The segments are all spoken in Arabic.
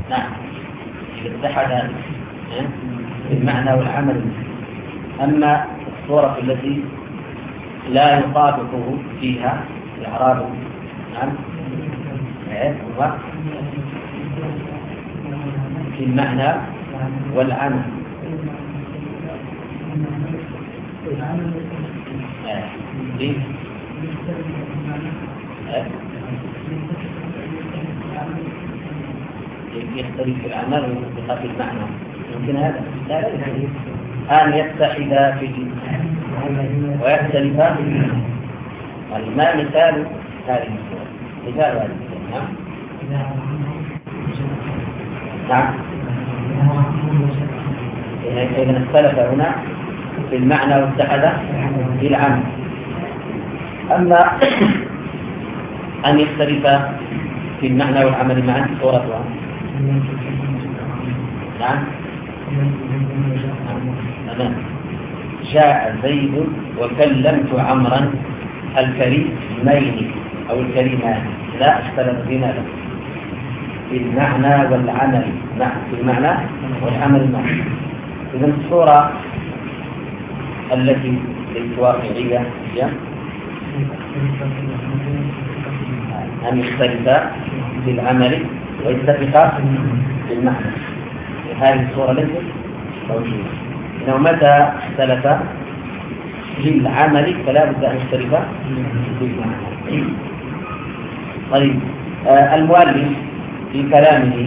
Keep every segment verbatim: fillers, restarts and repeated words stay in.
نعم إذا اتحد المعنى والعمل. أما الصورة التي لا يطابقه فيها الإعراب نعم هو في المعنى والعمل. ليه؟ يختلف في العمل ويختلف في المعنى. يمكن هذا لا لا يختلف. أن يتحدا في ويختلفا في المعنى. ما مثال هذه الصورة؟ مثال هذه الصورة نعم. إذا اختلف هنا في المعنى واتحد في العمل. أما أن يختلف في المعنى والعمل معا صورتها نعم. نعم. جاء زيد وكلمت عمرا الكريمين أو الكريمان لا اختلف فيما له في المعنى والعمل. نعم في المعنى والعمل معا. إذن الصورة التي ليست واقعية هي أن يختلفا في العمل ويتفقا في المعنى. هذه الصورة ليست موجودة. إنه متى اختلفا في العمل فلا بد أن يختلفا في المعنى. طيب آه المؤلف في كلامه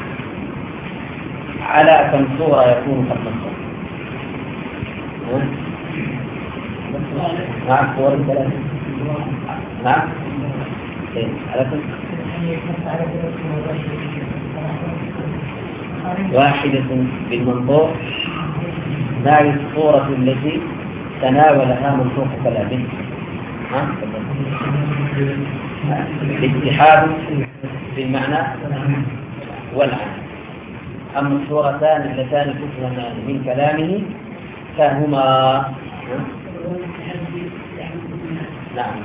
على كم صورة يكون قد نصر؟ نعم صور الثلاثة. نعم على كم؟ واحدة بالمنطوق ما هي الصورة التي تناولها منطوق كلامه؟ الاتحاد في المعنى والعمل. أما الصورتان اللتان تفهمان من كلامه فهما نعم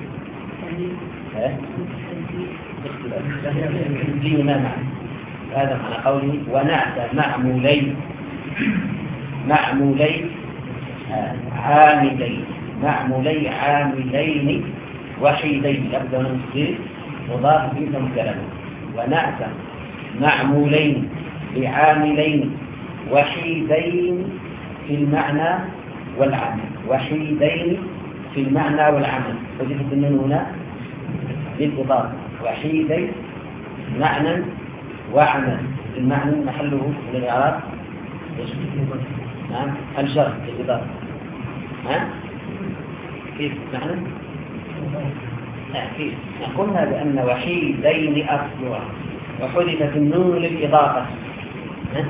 دينا معا. هذا معنى قوله ونعت معمولين معمولين عاملين معمولي عاملين وحيدين يبدأ من الصير مضاف إلى كلامه. ونعت معمولين بعاملين وحيدين في المعنى والعمل. وحيدين في المعنى والعمل وجدت النون هنا للإضافة. وحيدين معنى وعمل. المعنى محله من الإعراب نعم الجر للإضافة. ها كيف معنى؟ كيف قلنا بأن وحيدين أصلها وحذفت النون للإضافة. ها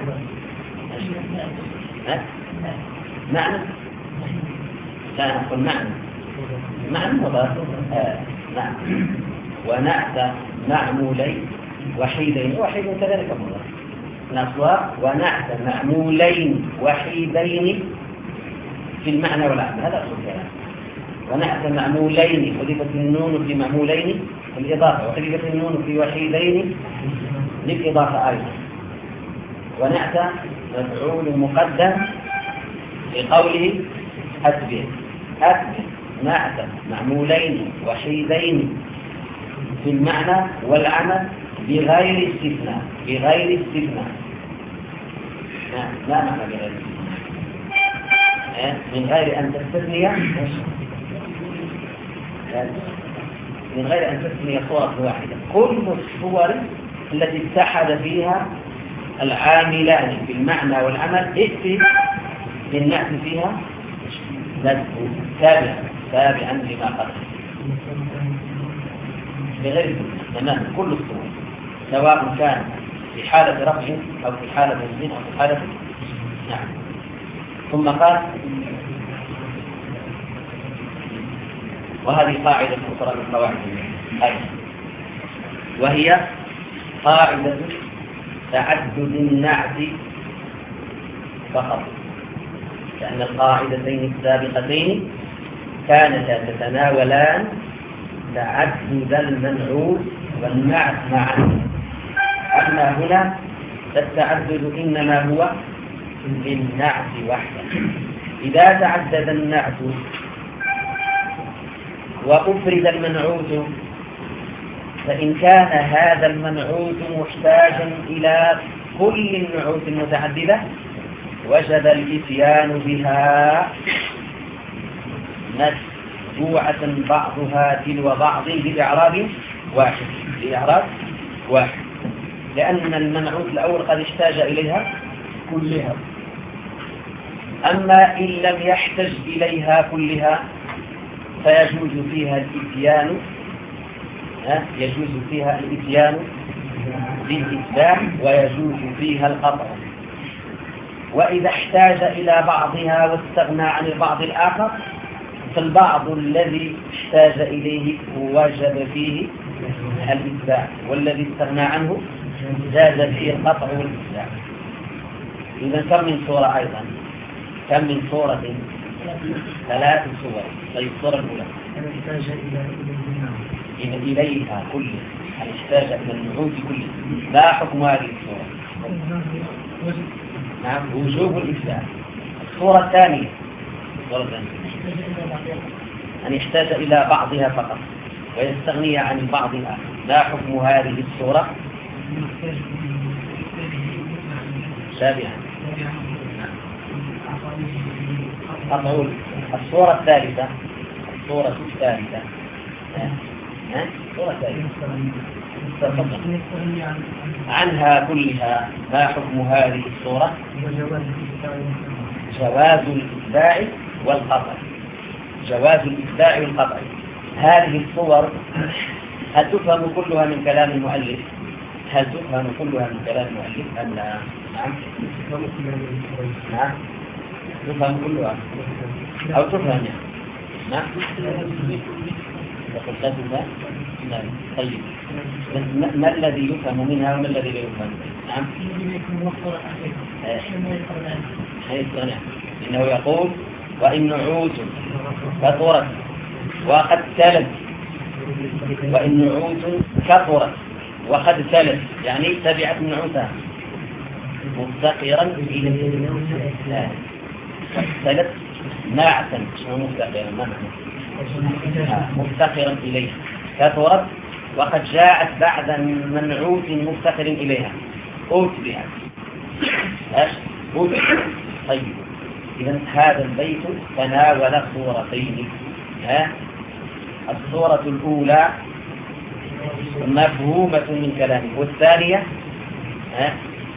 ها معنى لا نقول معنى معنى مضاف. آه. نعم. ونعت معمولين وحيدين وحيدين كذلك مضاف نصوى. ونعت معمولين وحيدين في المعنى والعمل. هذا أصل الكلام. ونعت معمولين حذفت النون في معمولين الإضافة وحذفت النون في وحيدين للإضافة أيضا. ونعت مفعول مقدم لقوله أثبت أثبت نعت معمولين وحيدين في المعنى والعمل بغير استثناء بغير استثناء. لا معنى بغير استثناء من غير أن تستثني من غير أن تستثني صورة واحدة. كل الصور التي اتحد فيها العاملان في المعنى والعمل ائتي بالنعت فيها تابعا تابعا لما قبل بغير تمام. كل الصور سواء كان في حالة رفع أو في حالة نصب أو في حالة نعم. ثم قال وهذه قاعدة أخرى من قواعد أيضا وهي قاعدة تعدد النعت فقط. لأن القاعدتين السابقتين كانتا تتناولان تعدد المنعوت والنعت معا. أما هنا فالتعدد إنما هو للنعت وحده. إذا تعدد النعت وأفرد المنعوت، فإن كان هذا المنعوت محتاجا إلى كل النعوت المتعددة وجب الإتيان بها متبوعة بعضها تلو بعض بإعراب واحد بإعراب واحد لأن المنعوت الأول قد احتاج إليها كلها. أما إن لم يحتج إليها كلها فيجوز فيها الإتيان يجوز فيها الإتيان بالإتباع ويجوز فيها القطع. وإذا احتاج إلى بعضها واستغنى عن البعض الآخر فالبعض الذي احتاج إليه وجب فيه الإتباع، والذي استغنى عنه جاز فيه القطع والإتباع. إذا كم من صورة أيضا؟ كم من صورة؟ ثلاث صور. طيب الصورة الأولى إن إليها كله احتاج إلى النعوت كله. لا حكم هذه الصورة؟ نعم وجوب الإتباع. الصورة الثانية الصورة الثانية أن يحتاج إلى بعضها فقط ويستغني عن البعض الآخر. لا حكم هذه الصورة؟ شابهة. أقول الصورة الثالثة الصورة الثالثة ها الصورة الثالثة عنها كلها. ما حكم هذه الصورة؟ جواز الإتباع والقطع. جواز الإتباع والقطع. هذه الصور هل تفهم كلها من كلام المؤلف؟ هل تفهم كلها من كلام المؤلف أم لا؟ نعم نعم تفهم كلها أو تفهم يعني نعم يقول لا تفهم. نعم طيب ما الذي يفهم منها وما الذي لا يفهم؟ نعم حيث نعم إنه يقول وإن نعوت كثرت وقد تلت وإن نعوت كثرت وقد تلت يعني تبعت نعوتها مفتقرا إلى تلت ناعتا مفتقرا ما معنى مفتقرا إليها كثرت وقد جاءت بعد منعوت مفتقر إليها أوت بها أوت. طيب إذن هذا البيت تناول صورتين. ها الصورة الأولى مفهومة من كلامه والثانية ها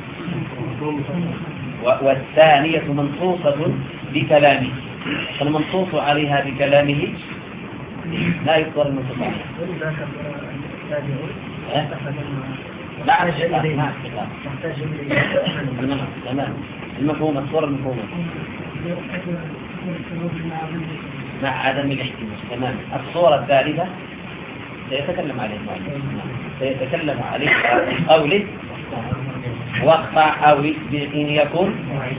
والثانية منصوصة بكلامه. فالمنصوص عليها بكلامه لا يذكر المنصوص عليها. لا ما تمام المفهوم الصورة المفهومة مع عدم الاحتمال. تمام. الصورة الثالثة سيتكلم عليه سيتكلم عليه قوله واقطع أو بإن يكون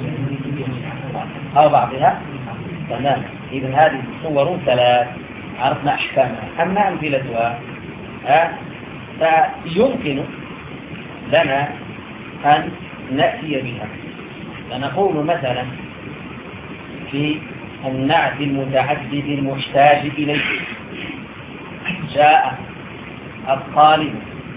أو بعضها. تمام. إذن هذه الصور ثلاث عرفنا أحكامها. أما أمثلتها فيمكن لنا أن نأتي بها. فنقول مثلا في النعت المتعدد المحتاج إليه جاء الطالب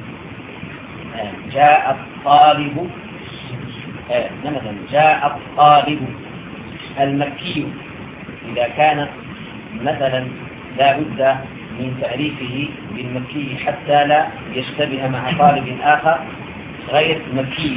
جاء الطالب مثلا جاء الطالب المكي. إذا كان مثلا لا بد من تعريفه بالمكي حتى لا يشتبه مع طالب آخر غير مكي.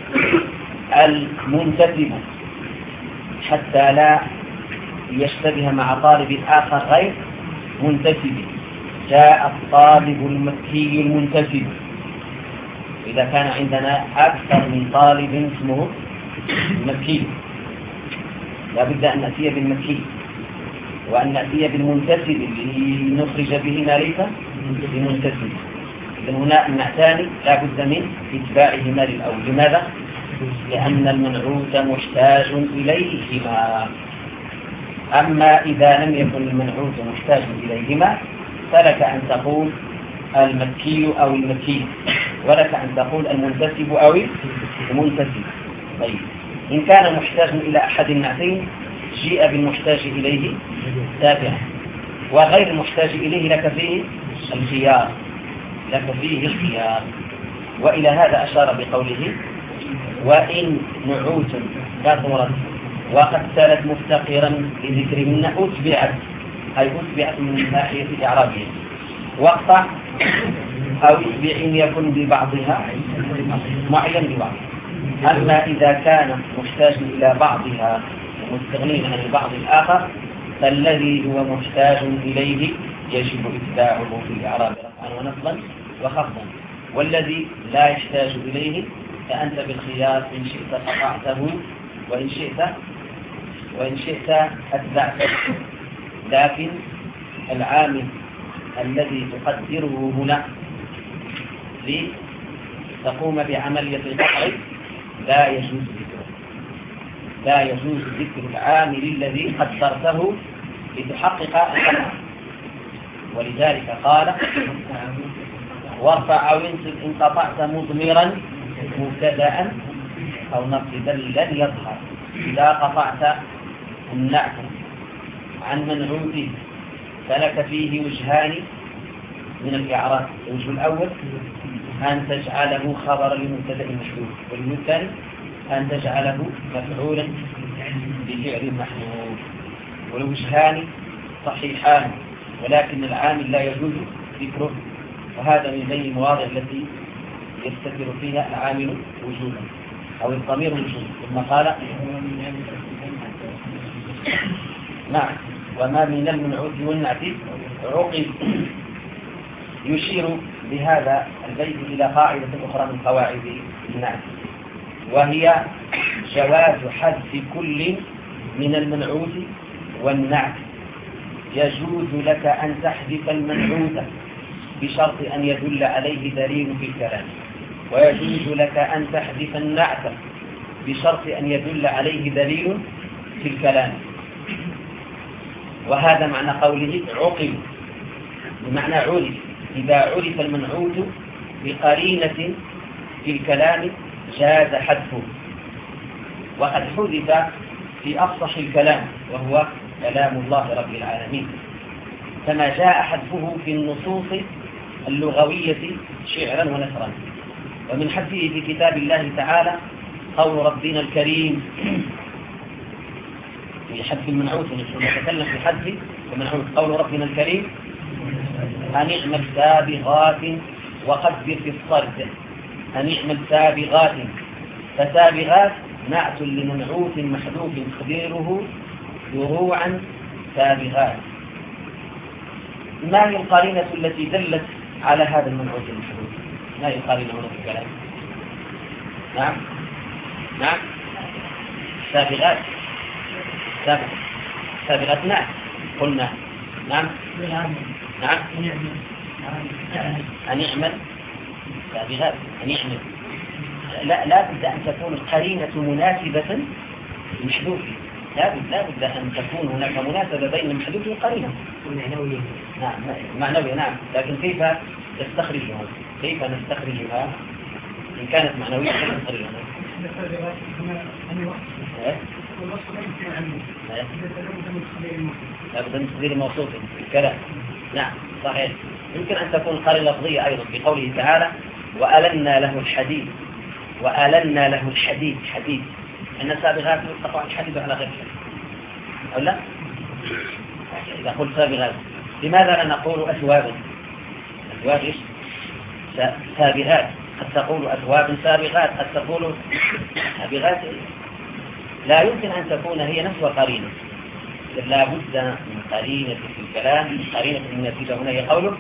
المنتسب حتى لا يشتبه مع طالب آخر غير منتسب. جاء الطالب المكي المنتسب. إذا كان عندنا أكثر من طالب اسمه مكي لا بد أن نأتي بالمكي وأن نأتي بالمنتسب لنخرج به ما ليس بمنتسب. إذن هنا النعتان لا بد من اتباعهما للأول. لماذا؟ لأن المنعوت محتاج إليهما. أما إذا لم يكن المنعوت محتاج إليهما فلك أن تقول المكي أو المكي ولك أن تقول المنتسب أو المنتسب. طيب إن كان محتاج إلى أحد النعتين جيء بالمحتاج إليه تابعا، وغير المحتاج إليه لك فيه الخيار، لك فيه الخيار. وإلى هذا أشار بقوله وإن نعوت كثرت وقد سالت مفتقرا لذكرهن أتبعت، أي أتبعت من ناحية إعرابها، واقطع أو اتبع إن يكن ببعضها معين ببعض. أما إذا كان محتاج إلى بعضها مستغنين عن البعض الآخر فالذي هو محتاج إليه يجب إتباعه في الإعراب رفعا ونصبا وخفضا، والذي لا يحتاج إليه فأنت بالخيار إن شئت قطعته وإن شئت وإن شئت أتبعته. لكن العامل الذي تقدره هنا لتقوم بعملية القطع لا يجوز ذكره، لا يجوز ذكر العامل الذي قدرته لتحقق القطع. ولذلك قال وارفع أو انصب إن قطعت مضمرا مبتدأ أو نصبا لن يظهر. إذا قطعت النعت عن منعوته فلك فيه وجهان من الإعراب. الوجه الأول أن تجعله خبرا لمبتدأ محذوف، والوجه الثاني أن تجعله مفعولا بفعل محذوف. والوجهان صحيحان ولكن العامل لا يجوز ذكره، وهذا من بين المواضع التي يستتر فيها العامل وجودا أو الضمير وجودا. ثم قال نعم وما من المنعوت والنعت عقب. يشير بهذا البيت إلى قاعدة أخرى من قواعد النعت، وهي جواز حذف كل من المنعوت والنعت. يجوز لك أن تحذف المنعوت بشرط أن يدل عليه دليل في الكلام، ويجوز لك أن تحذف النعت بشرط أن يدل عليه دليل في الكلام. وهذا معنى قوله عقب بمعنى عرف. إذا عرف المنعوت بقرينة في الكلام جاز حذفه، وقد حذف في أفصح الكلام وهو كلام الله رب العالمين، كما جاء حذفه في النصوص اللغوية شعرا ونثرا. ومن حذفه في كتاب الله تعالى قول ربنا الكريم في حذف المنعوت، نتكلم في حذف المنعوت قول ربنا الكريم أن اعمل سابغات وقدر في الصرف. أن اعمل سابغات، فسابغات نعت لمنعوت محذوف تقديره دروعا سابغات. ما هي القرينة التي دلت على هذا المنعوت المحذوف؟ ما هي القرينة هنا في الكلام؟ نعم نعم سابغات سابغات سابغات نعم قلنا نعم نعم أن يعمل سابغات أن يعمل. لا لا بد أن تكون القرينة مناسبة للمحذوف، لا بد لا بد أن تكون هناك مناسبة بين المحذوف والقرينة. معنوية نعم معنوية نعم، لكن كيف نستخرجها؟ كيف نستخرجها؟ إن كانت معنوية كيف نستخرجها؟ لا بد من تقدير موصوف في الكلام. نعم صحيح. يمكن أن تكون قرينة لفظية أيضا في قوله تعالى وألنا له الحديد، وألنا له الحديد حديد أن سابغات يطلق الحديد على غير شيء أو لا؟ إذا قلت سابغات لماذا لا نقول أثواب؟ أثواب إيش؟ سابغات. قد تقول أثواب سابغات، قد تقول سابغات. لا يمكن أن تكون هي نفس قرينة، لا بد من قرينة في الكلام. قرينة النتيجة هنا هي قوله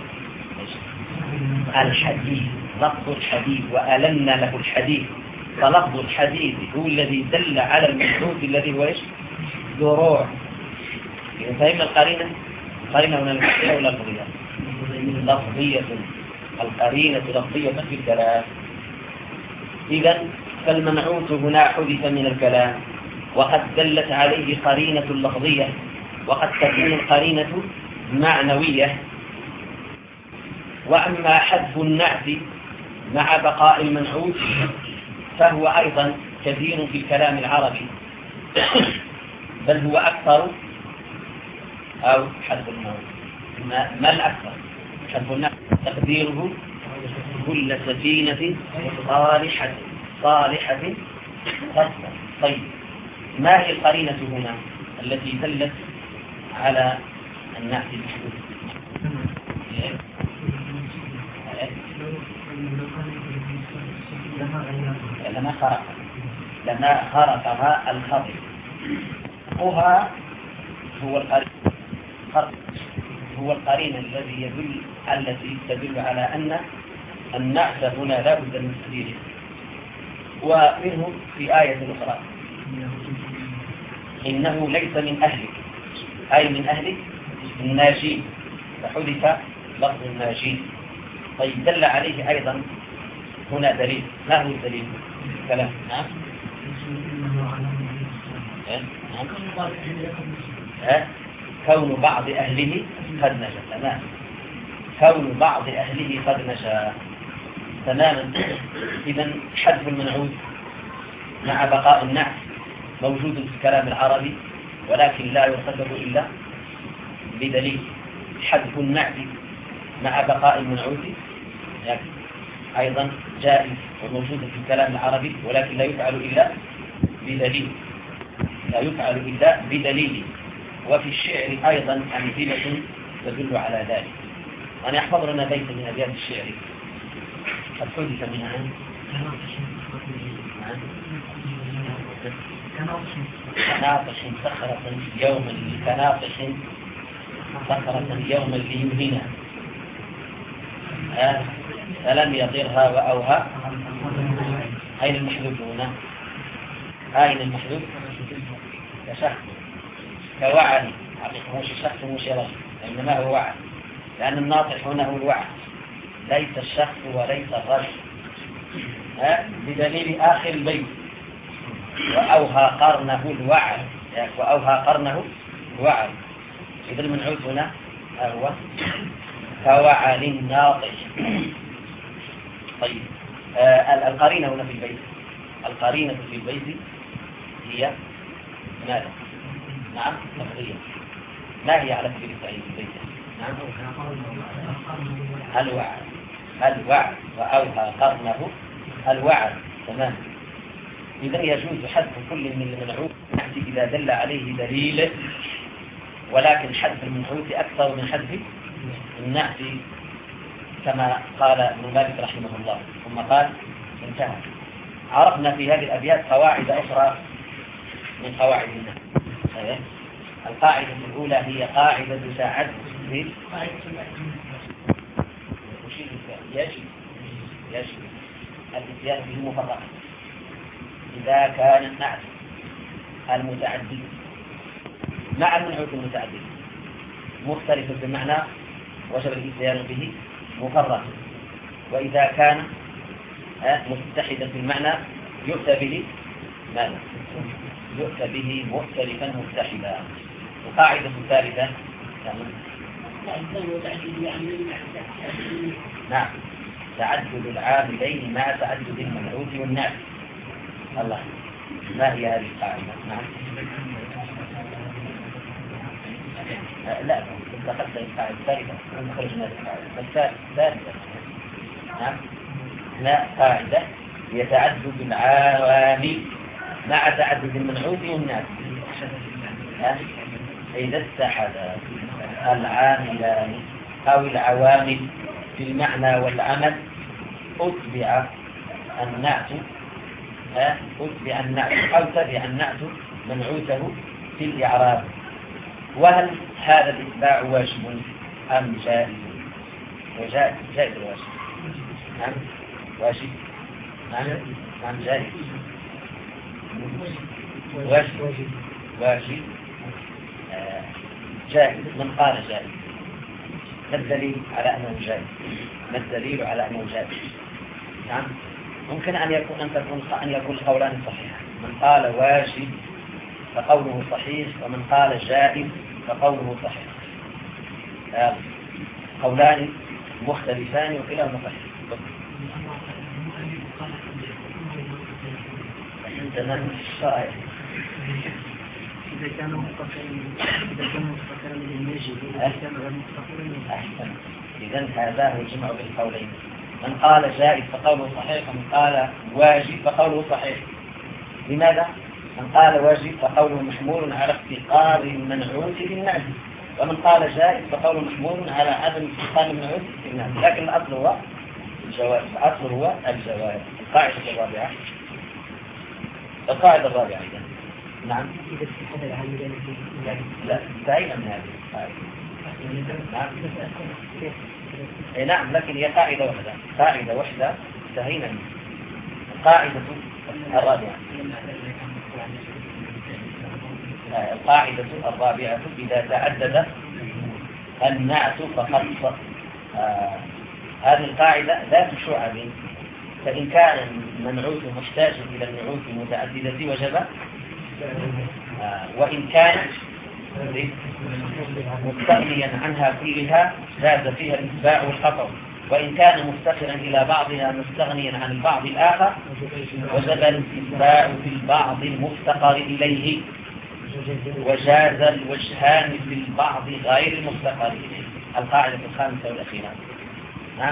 الحديد، لفظ الحديد وألنا له الحديد، فلفظ الحديد هو الذي دل على المحذوف الذي هو ايش؟ دروع. فهم القرينة؟ القرينة هنا لفظية ولا لفظية؟ لفظية. القرينة لفظية في الكلام. إذا فالمنعوت هنا حذف من الكلام وقد دلت عليه قرينة لفظية، وقد تكون القرينة معنوية. وأما حذف النعت مع بقاء المنعوت فهو أيضا كثير في الكلام العربي بل هو أكثر أو حذف المنعوت ما, ما الأكثر حذف النعت تقديره كل سفينة صالحة صالحة خاصة. طيب ما هي القرينة هنا التي دلت على النعت المحذوف؟ لما خرق لما خرقها الخطئ خرقها هو القرين هو القرين الذي يدل التي تدل على أن النعت هنا لا بد من تقديره. ومنه في آية أخرى إنه ليس من أهلك أي من أهلك الناجين فحذف لفظ الناجين. طيب دل عليه أيضا هنا دليل. ما هو الدليل؟ كلام نعم أه؟ كون بعض أهله قد نجا. تمام كون بعض أهله قد نجا تماما. إذن حذف المنعوت مع بقاء النعت موجود في الكلام العربي ولكن لا يرتكب إلا بدليل. حذف النعت مع بقاء المنعوت أيضا جائز وموجود في الكلام العربي ولكن لا يفعل إلا بدليل لا يفعل إلا بدليل. وفي الشعر أيضا أمثلة تدل على ذلك. أنا يحفظ لنا بيت من أبيات الشعر قد حدث منها كناطش صخرة يوما كناطش صخرة يوما ليهنا آه. فلم يطرها وأوها. أين المحذوف هنا؟ أين المحذوف؟ كشخص كوعد حقيقة مش شخص مش رجل إنما هو وعد لأن الناطح هنا هو الوعد ليس الشخص وليس الرجل. بدليل آخر البيت وأوها قرنه الوعد وأوها قرنه الوعد. إذا المنعوت هنا هو كوعد ناطح. طيب آه القرينة هنا في البيت القرينة في البيت هي ماذا؟ نعم لفظية. ما هي على سبيل التعليم في البيت؟ نعم الوعد الوعد وأوها قرنه الوعد. تمام. إذا يجوز حذف كل من المنعوت إذا دل عليه دليل ولكن حذف المنعوت أكثر من حذف النعت كما قال ابن مالك رحمه الله. ثم قال انتهى. عرفنا في هذه الأبيات قواعد أخرى من قواعد النحو. القاعدة الأولى هي قاعدة تعدد يجب يجب الاتيان به مفرقا إذا كان النعت المتعدد مع المنعوت المتعدد مختلف بالمعنى وجب الاتيان به مفرقا. وإذا كان متحدا في المعنى يؤتى به ماذا؟ يؤتى به مختلفا متحدا. القاعدة الثالثة نعم تعدد العاملين مع تعدد المنعوت والنعت. الله ما هي هذه القاعدة؟ نعم لا دخلت القاعدة الثالثة ونخرجنا القاعدة الثالثة. نعم لا قاعدة هي تعدد العوامل مع تعدد المنعوت والنعت. إذا اتحد العاملان أو العوامل في المعنى والعمل أتبع النعت أتبع النعت أو تبع النعت منعوته في الإعراب. وهل هذا الإتباع واجب أم جائز؟ وجائز جائز الواجب. نعم واجب. نعم نعم جائز واجب واجب آه. جائز. من قال جائز؟ ما الدليل على أنه جائز؟ ما الدليل على أنه جائز؟ نعم ممكن أن يكون أن تكون أن يكون قولان صحيحان. من قال واجب فقوله صحيح ومن قال جائز فقوله صحيح. آه. قولان مختلفان وكلاهما صحيح. تمام صحيح. إذا كان مستقرا إذا كان مستقرا بالمجي إذا كان غير مستقرا أحسن. إذن هذا هو الجمع بين القولين. من قال جائز فقوله صحيح، ومن قال واجب فقوله صحيح. لماذا؟ من قال واجب فقوله محمول على افتقار المنعوت بالنعت، ومن قال جائز فقوله محمول على عدم افتقار المنعوت بالنعت، لكن الأصل هو الجواز. الأصل هو الجواز. القاعدة الرابعة القاعدة الرابعة إذن نعم. إذا استحد العاملين لا انتهينا من هذه القاعدة. نعم. إيه نعم، لكن هي قاعدة واحدة قاعدة واحدة انتهينا منها. القاعدة الرابعة القاعدة الرابعة إذا تعدد النعت فقط. آه هذه القاعدة ذات شعب، فإن كان المنعوت محتاج إلى النعوت المتعددة وجب، آه وإن كان مستغنيا عنها كلها جاز فيها الإتباع والخطأ، وإن كان مفتقرا إلى بعضها مستغنيا عن البعض الآخر وجب الإتباع في البعض المفتقر إليه، وجاز الوجهان في البعض غير المفتقر إليه. القاعدة الخامسة والأخيرة. نعم.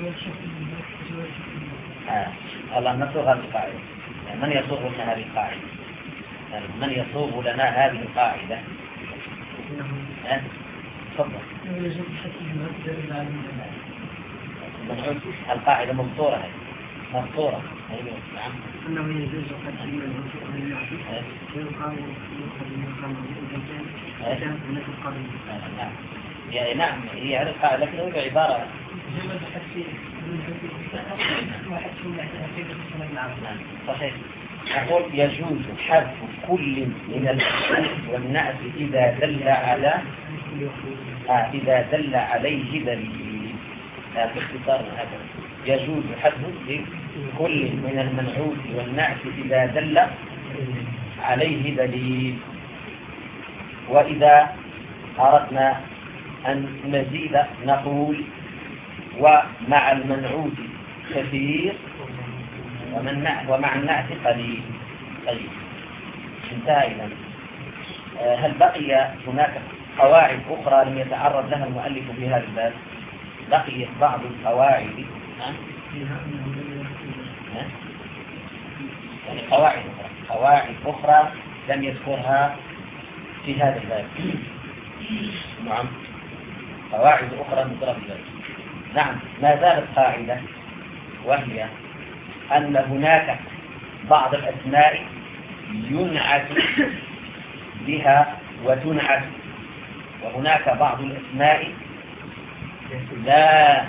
آه. الله نصوغ هذه القاعدة. من يصوغ لنا هذه القاعدة؟ من يصوغ لنا هذه القاعدة؟ تفضل. القاعدة مبصورة هي مبصورة. نعم. أنه يجوز قدم الوثوق من النعت ويقال يؤخذ من قام إذا كان هناك القرن. نعم. يعني نعم هي هذه القاعدة، لكن هي عبارة صحيح. أقول يجوز حذف كل من الحروف والنعت إذا دل على آه إذا دل عليه دليل. آه باختصار هذا يجوز حذف كل من المنعوت والنعت إذا دل عليه دليل. وإذا أردنا أن نزيد نقول ومع المنعوت كثير ومع النعت قليل. طيب انتهى إذن. هل بقي هناك قواعد أخرى لم يتعرض لها المؤلف في هذا الباب؟ بقيت بعض القواعد يعني قواعد أخرى قواعد أخرى لم يذكرها في هذا الباب. نعم قواعد أخرى مذكورة في الباب. نعم ما زالت قاعدة، وهي أن هناك بعض الأسماء ينعت بها وتنعت، وهناك بعض الأسماء لا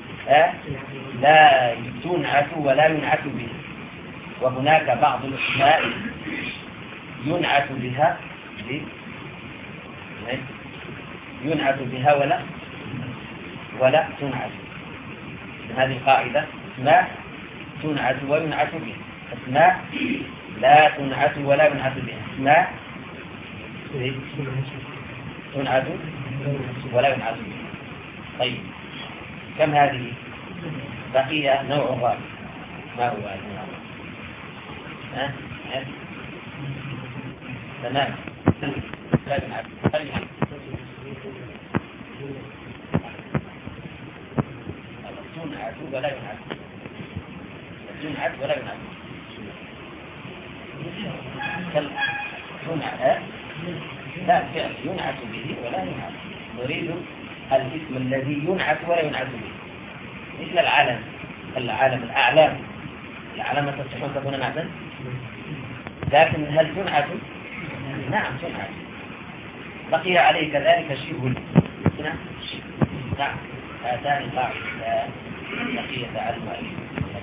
لا تنعت ولا ينعت بها، وهناك بعض الأسماء ينعت بها ينعت بها ولا ولا تنعت. هذه القاعدة اسماء تنعت وينعت بها، اسماء لا تنعت ولا ينعت بها، اسماء تنعت ولا ينعت بها. طيب كم هذه؟ بقي نوع رابع. ما هو النوع الرابع؟ ها تمام. لا ينعت تنعت ولا ينعت ينعت ولا ينعت تنعت لا فعل ينعت به ولا ينعت. نريد الاسم الذي ينعت ولا ينعت به، مثل العالم العالم الأعلام الأعلام تصحون تكون نعتا، لكن هل تنعت؟ نعم تنعت. بقي عليه كذلك شبه. نعم هاتان القاعدتان بقية على المؤلف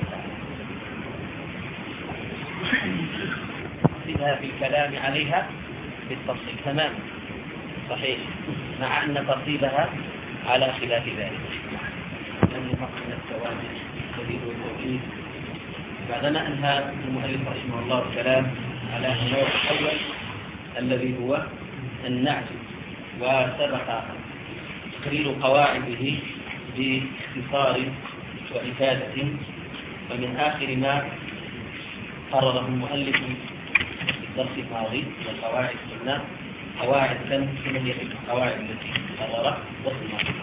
نفسها في الكلام عليها بالتفصيل تماما صحيح، مع أن تفصيلها على خلاف ذلك. لم يفصل التوابع الذي هو التوحيد. بعدما أنهى المؤلف رحمه الله الكلام على النوع الأول الذي هو النعت، وسبق تقرير قواعده باختصار وإفادة، ومن آخر ما قرره المؤلف في الدرس الماضي والقواعد قلنا قواعد كم من هي القواعد التي قررها الدرس الماضي؟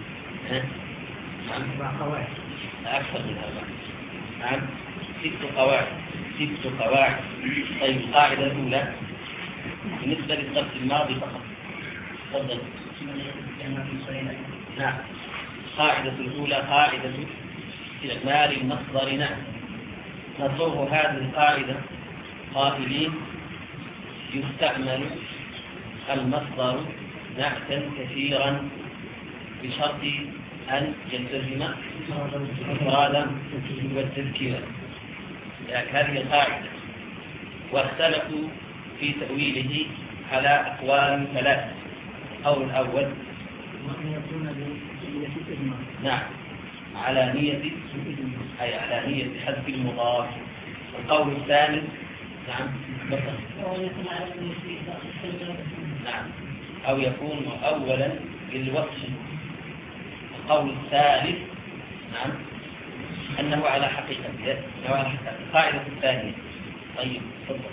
نعم أربع قواعد أكثر من هذا. نعم ست قواعد ست قواعد. طيب القاعدة الأولى بالنسبة للدرس الماضي فقط. تفضل. نعم القاعدة الأولى قاعدة استعمال المصدر نعم. نصوغ هذه القاعدة قائلين يستعمل المصدر نعتا كثيرا بشرط أن يلتزم إفرادا والتذكيرا. يعني هذه القاعدة واختلفوا في تأويله على أقوال ثلاثة. القول الأول نعم على نية أي على نية حذف المضاف. القول الثاني نعم نعم أو يكون أولا للوصف. القول الثالث نعم أنه على حقيقة القاعدة الثانية. طيب تفضل.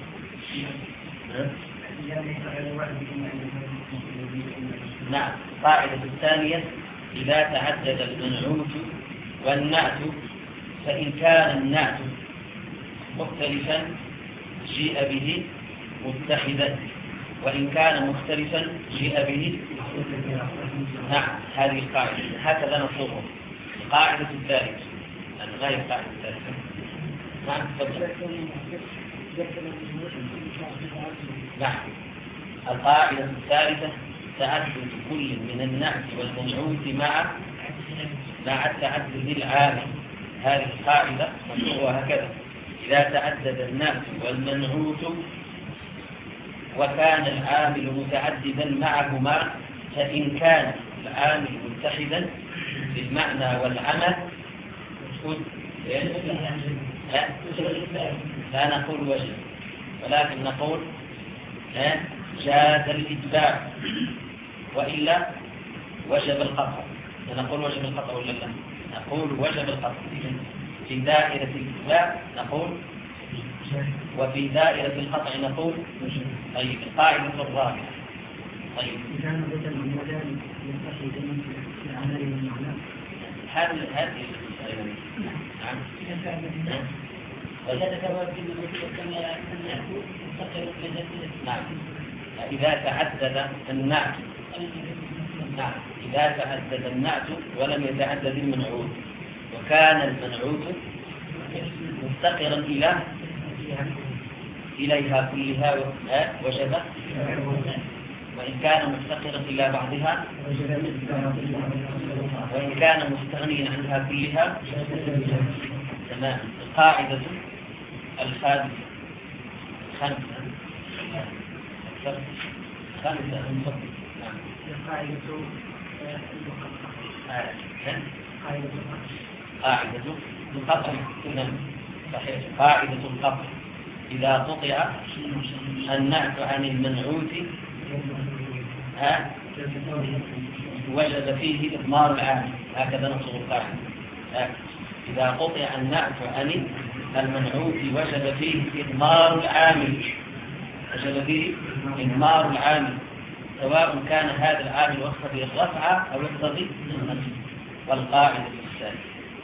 نعم القاعدة الثانية إذا تعدد المنعوت والنعت فإن كان النعت مختلفا جيء به متحدا وإن كان مختلفا جيء به. نعم هذه القاعدة هكذا نصوغها. القاعدة الثالثة يعني غير القاعدة الثالثة. نعم تفضل. نعم القاعدة الثالثة تعدد كل من النعت والمنعوت مع مع التعدد العامل. هذه القاعدة نصوغها هكذا: إذا تعدد النعت والمنعوت وكان العامل متعددا معهما فإن كان العامل متحدا بالمعنى والعمل لا نقول وجب ولكن نقول جاز الإتباع وإلا وجب القطع. نقول وجب القطع ولا لا؟ نقول وجب القطع. في دائرة الإتباع نقول وفي دائرة القطع نقول. طيب القاعدة الرابعة. طيب هل هذه نعم نعم إذا تعدد النعت نعم إذا تعدد النعت ولم يتعدد المنعوت وكان المنعوت مفتقرا إلى إليها كلها وجب وإن كان مفتقرا إلى بعضها وإن كان مستغنيا عنها كلها. تمام. القاعدة الخامسة خمسة خمسة نعم قاعدة قاعدة القطع. نعم صحيح. قاعدة القطع إذا قطع النعت عن المنعوت ها وجد فيه إضمار العامل. هكذا نصوغ القاعدة. إذا قطع النعت عن المنعوت وجد فيه إضمار العامل وجد فيه إضمار العامل سواء كان هذا العامل يقتضي الرفع أو يقتضي النصب. والقاعدة الثالثة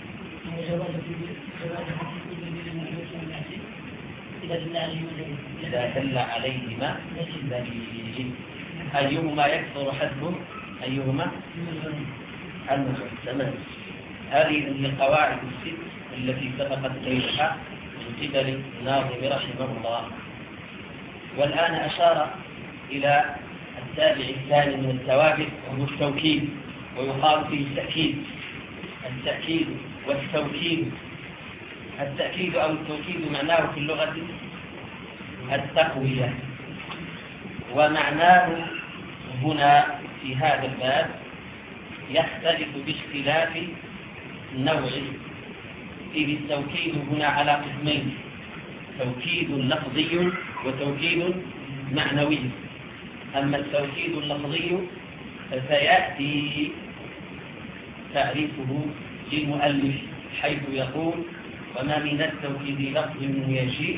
إذا دل عليهما دليل أيهما يكثر حذفه أيهما المجرد. تمام. هذه القواعد الست التي سبقت شرحها من قبل الناظم رحمه الله. والآن أشار إلى التابع الثاني من التوابع وهو التوكيد ويقال فيه التأكيد. التأكيد والتوكيد. التأكيد أو التوكيد معناه في اللغة التقوية ومعناه هنا في هذا الباب يختلف باختلاف النوع. إذ التوكيد هنا على قسمين: توكيد لفظي وتوكيد معنوي. أما التوكيد اللفظي فسيأتي تعريفه للمؤلف حيث يقول: وما من التوكيد لفظ يجيء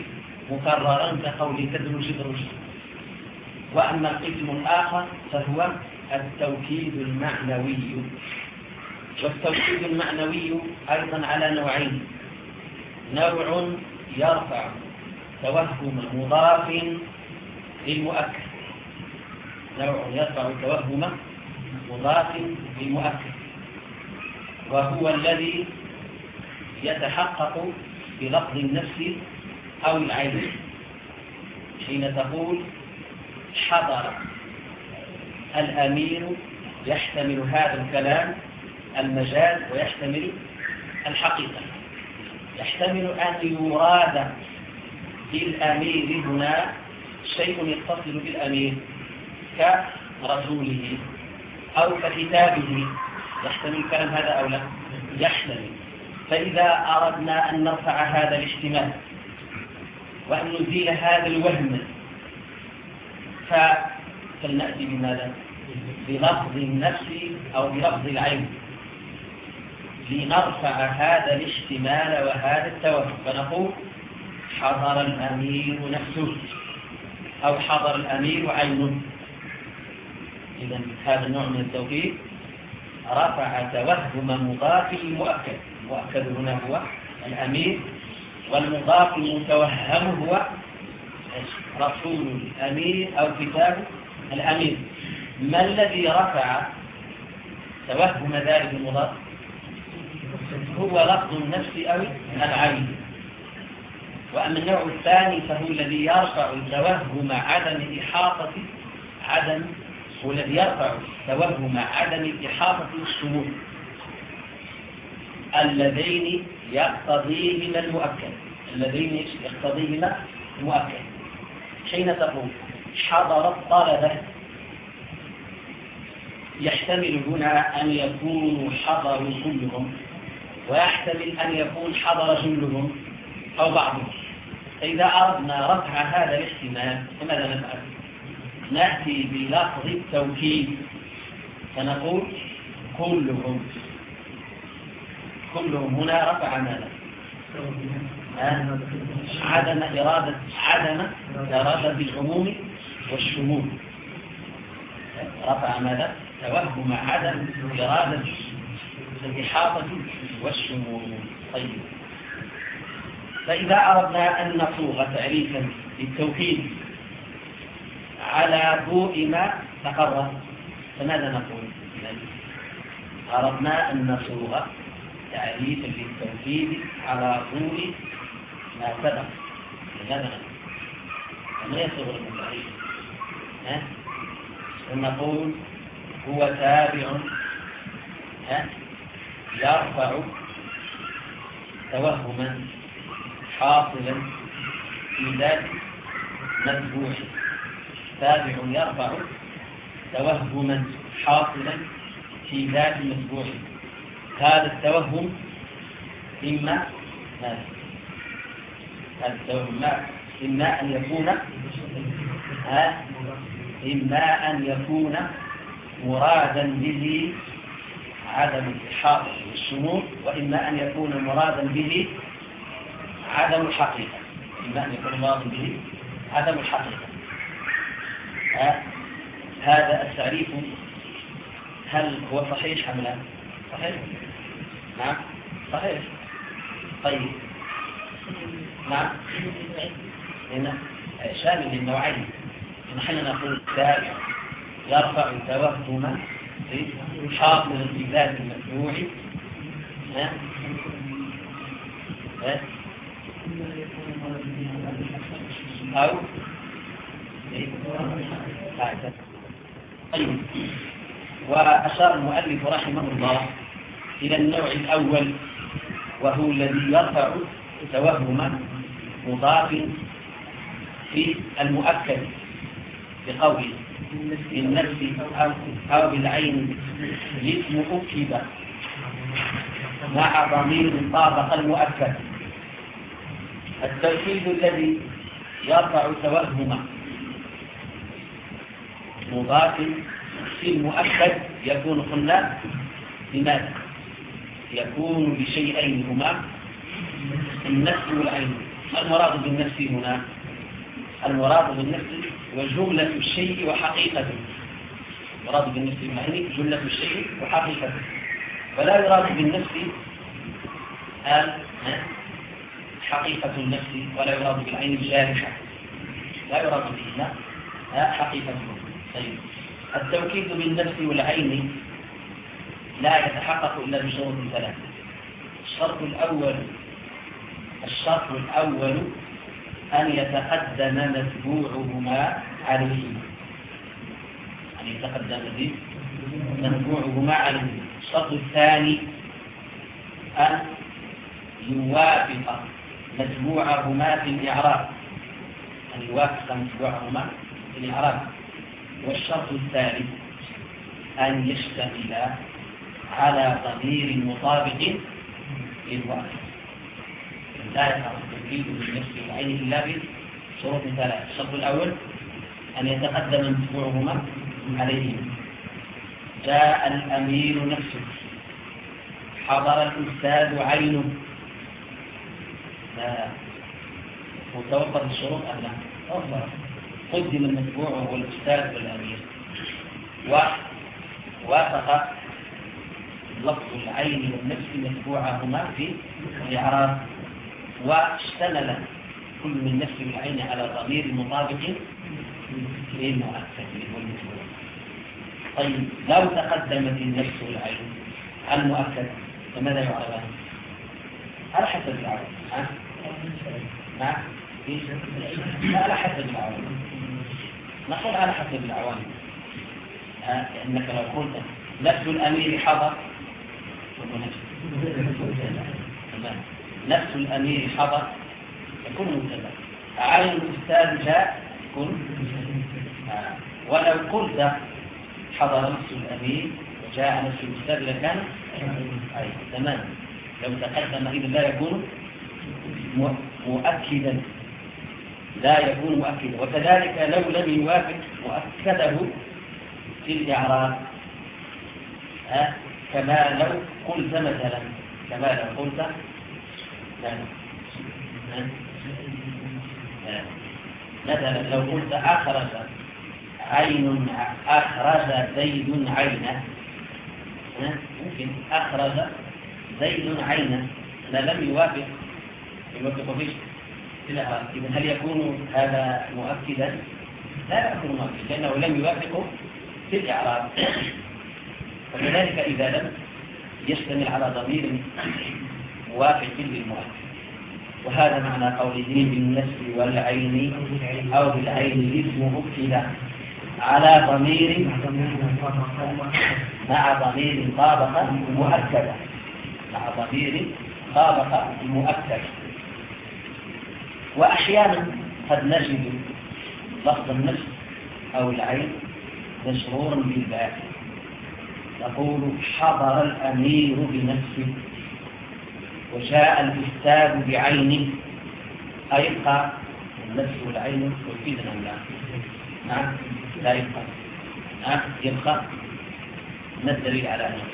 مكررا كقول تدرج درج. وأما القسم الآخر فهو التوكيد المعنوي. والتوكيد المعنوي أيضا على نوعين: نوع يرفع توهم مضاف للمؤكد، نوع يرفع توهم مضاف للمؤكد، وهو الذي يتحقق بلفظ النفس أو العين. حين تقول حضر الأمير يحتمل هذا الكلام المجاز ويحتمل الحقيقة. يحتمل أن يراد بالأمير هنا شيء يتصل بالأمير كرسوله أو ككتابه، يحتمل الكلام هذا أو لا؟ يحتمل. فإذا أردنا أن نرفع هذا الاحتمال وأن نزيل هذا الوهم فلنأتي بماذا؟ بلفظ النفس أو بلفظ العين لنرفع هذا الاحتمال وهذا التوهم، فنقول حضر الأمير نفسه أو حضر الأمير عينه. إذن هذا النوع من التوكيد رفع توهم مضاف المؤكد. المؤكد هنا هو الأمير، والمضاف المتوهم هو رسول الأمير أو كتاب الأمير. ما الذي رفع توهم ذلك المضاف؟ هو لفظ النفس أو العين. وأما النوع الثاني فهو الذي يرفع توهم عدم إحاطة عدم هو الذي يرفع توهم عدم الإحاطة والشمول اللذين يقتضيهما المؤكد اللذين يقتضيهما المؤكد. حين تقول حضر الطلبة يحتمل هنا أن يكونوا حضروا كلهم، ويحتمل أن يكون حضر جلهم أو بعضهم. فإذا أردنا رفع هذا الاحتمال فماذا نفعل؟ نأتي بلفظ التوكيد فنقول كلهم. كلهم هنا رفع ماذا؟ عدم إرادة عدم إرادة العموم والشمول. رفع ماذا؟ توهم عدم إرادة الإحاطة والشمول. طيب، فإذا أردنا أن نصوغ تعريفا للتوكيد على ضوء ما تقرر فماذا نقول؟ أردنا أن نصوغ تعريفا للتوكيد على ضوء ما سبق. لماذا نقول؟ ما يصوغ المتعريف؟ ها؟ ونقول هو تابع ها؟ يرفع توهما حاصلا في ذات متبوع. تابع يرفع توهما حاصلا في ذات متبوع. هذا التوهم إما هذا التوهم إما أن يكون ها إما أن يكون مرادا به عدم الإحاطة والشمول، وإما أن يكون مرادا به عدم الحقيقة. إما أن يكون مرادا به عدم الحقيقة. هذا التعريف هل هو صحيح أم لا؟ صحيح؟ نعم صحيح. طيب نعم هنا شامل للنوعين. نحن نقول تابع يرفع توهما حاصلا في ذات المتبوع ها ها أو طيب. وأشار المؤلف رحمه الله إلى النوع الأول وهو الذي يرفع توهم مضاف في المؤكد بقول بالنفس أو بالعين الاسم أكد مع ضمير طابق المؤكد. التوكيد الذي يرفع توهم مضاف في المؤكد يكون قلنا بماذا؟ يكون بشيئين هما النفس والعين. المراد بالنفس هنا المراد بالنفس وجملة الشيء وحقيقته. المراد بالنفس يعني جملة الشيء وحقيقته، ولا يراد بالنفس حقيقة النفس، ولا يراد بالعين الجارحة، لا يراد به لا حقيقته. طيب، التوكيد بالنفس والعين لا يتحقق إلا بشروط ثلاثة. الشرط الأول الشرط الأول أن يتقدم متبوعهما عليه، أن يتقدم متبوعهما عليه. الشرط الثاني أن يوافق متبوعهما في الإعراب، أن يوافق متبوعهما في الإعراب. والشرط الثالث أن يشتمل على ضمير مطابق للواقع. لا يقع التوكيد بالنفس والعين إلا بشروط ثلاث. الشرط الأول أن يتقدم متبوعهما عليهم. جاء الأمير نفسه، حضر الأستاذ عينه. لا وتوفر الشروط أم لا؟ توفر. قدم المتبوع هو الأستاذ والأمير، ووافق لفظ العين والنفس متبوعهما في الإعراب، واشتمل كل من نفس والعين على ضمير مطابق للمؤكد والمتبوع. طيب، لو تقدمت النفس والعين المؤكد فماذا يعربان؟ على حسب العوامل. ها؟ ها؟ على حسب العوامل. نقول على حسب العوامل. ها؟ لأنك لو قلت نفس الأمير حضر يكون نفس نفس الأمير حضر يكون مبتدأ. عين الأستاذ جاء يكون. ولو قلت حضر نفس الأمير وجاء نفس الأستاذ لكان أي تمام. لو تقدم إذا لا يكون مؤكدا، لا يكون مؤكدا. وكذلك لو لم يوافق مؤكده في الإعراب، أه؟ كما لو قلت مثلا كما لو قلت لا أه؟ مثلا لو قلت أخرج عين أخرج زيد عينه، أه؟ ممكن أخرج زيد عينه، لا لم يوافق يوافق فيه في الإعراب. إذن هل يكون هذا مؤكدا؟ لا يكون مؤكدا لأنه لم يوافق في الإعراب. وكذلك إذا لم يشتمل على ضمير موافق للمؤكد. وهذا معنى قوله بالنفس والعين أو بالعين الاسم أكد على ضمير مع ضمير طابق مؤكدا مع ضمير طابق مؤكد. وأحيانا قد نجد لفظ النفس أو العين مجرورا بالباء. نقول حضر الأمير بنفسه وجاء الأستاذ بعينه، أيبقى النفس والعين توكيدا أم لا؟ نعم لا يبقى. نعم يبقى. ما الدليل على أنه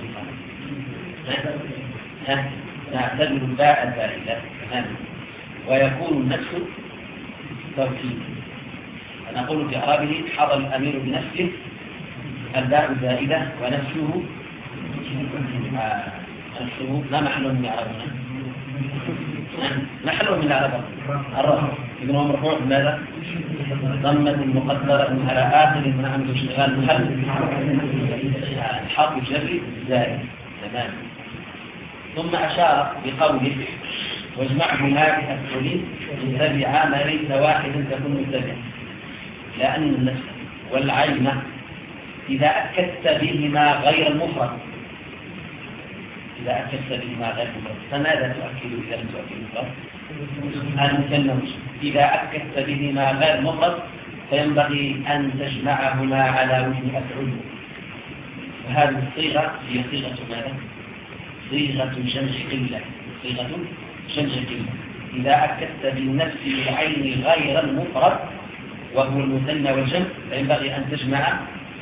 يبقى؟ نعتبر الباء البائدة ويكون النفس توكيدا. نقول في إعرابه حضر الأمير بنفسه، الباء زائدة ونفسه آه. نفسه لا محل من إعرابنا، محل من إعرابه الرفع. إذن هو مرفوع بماذا؟ ضمة مقدرة على آخر من عمل اشتغال محل حرف جر زائد. تمام. ثم أشار بقوله واجمعهما بأسفل تتبع ما ليس واحدا تكون متبعا، لأن النفس والعين إذا أكدت بهما غير المفرد إذا أكدت بهما غير المفرد فماذا تؤكد إذا لم تؤكد المفرد؟ المثنى. إذا أكدت بهما غير المفرد فينبغي أن تجمعهما على وجه أفعل. وهذه الصيغة هي صيغة ماذا؟ صيغة جمع قلة. صيغة جمع قلة. إذا أكدت بالنفس والعين غير المفرد وهو المثنى والجمع فينبغي أن تجمع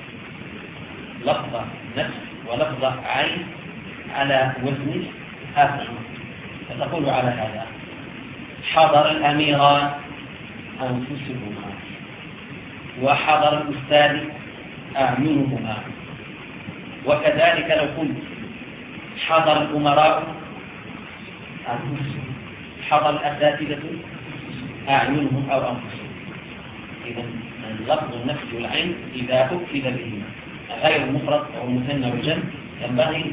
لفظ نفس ولفظ عين على وزن آخر. فتقول على هذا حضر الأميران أنفسهما، وحضر الأستاذ أعينهما. وكذلك لو قلت حضر الأمراء أنفسهم، حضر الأساتذة أعينهم أو أنفسهم. إذا اللفظ النفس والعين إذا أكد بهما غير المفرد أو المثنى والجمع ينبغي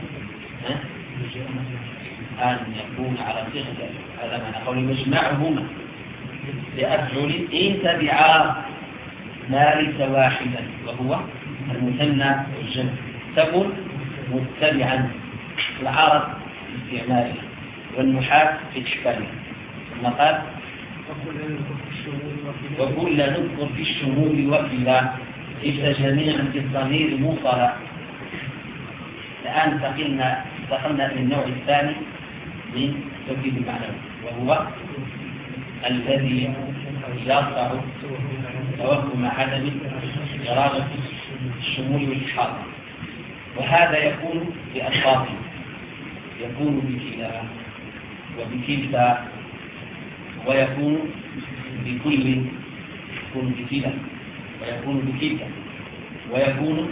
أن يكون على صيغة هذا معنى قول مجمعهما لأفعل إن تبعا ما ليس واحدا وهو المثنى والجمع تكون متبعا العرب في استعمالها والنحاة في إشكالها. ثم قال وكل نذكر في الشمول وكلا إذا جميعا في الضمير موصلا. الآن انتقلنا انتقلنا للنوع الثاني من توكيد المعنوي، وهو الذي يرفع توهم عدم إرادة الشمول والإحاطة، وهذا يكون بألفاظ، يكون بكلا وبكلتا، ويكون بكل، يكون بكلا ويكون بكلتا، ويكون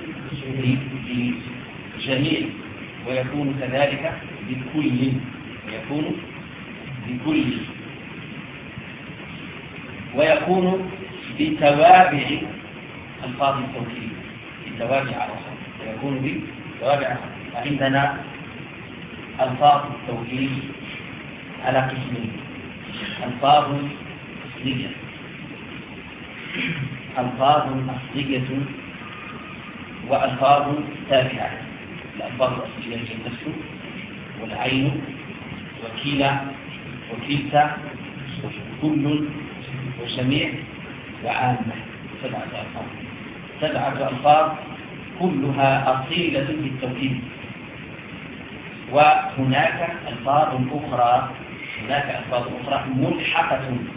بجميع، ويكون كذلك بكل، ويكون بكل، ويكون بتوابع ألفاظ التوكيد، بتوابع أخرى، ويكون بتوابع أخرى. وعندنا ألفاظ التوكيد على قسمين: ألفاظ أصلية، ألفاظ أصلية وألفاظ تابعة. الألفاظ الأصلية هي النفس والعين وكلا وكلتا وكل وجميع وعامة. سبعة ألفاظ، سبعة ألفاظ كلها أصيلة بالتوكيد. وهناك ألفاظ أخرى، هناك ألفاظ أخرى ملحقة،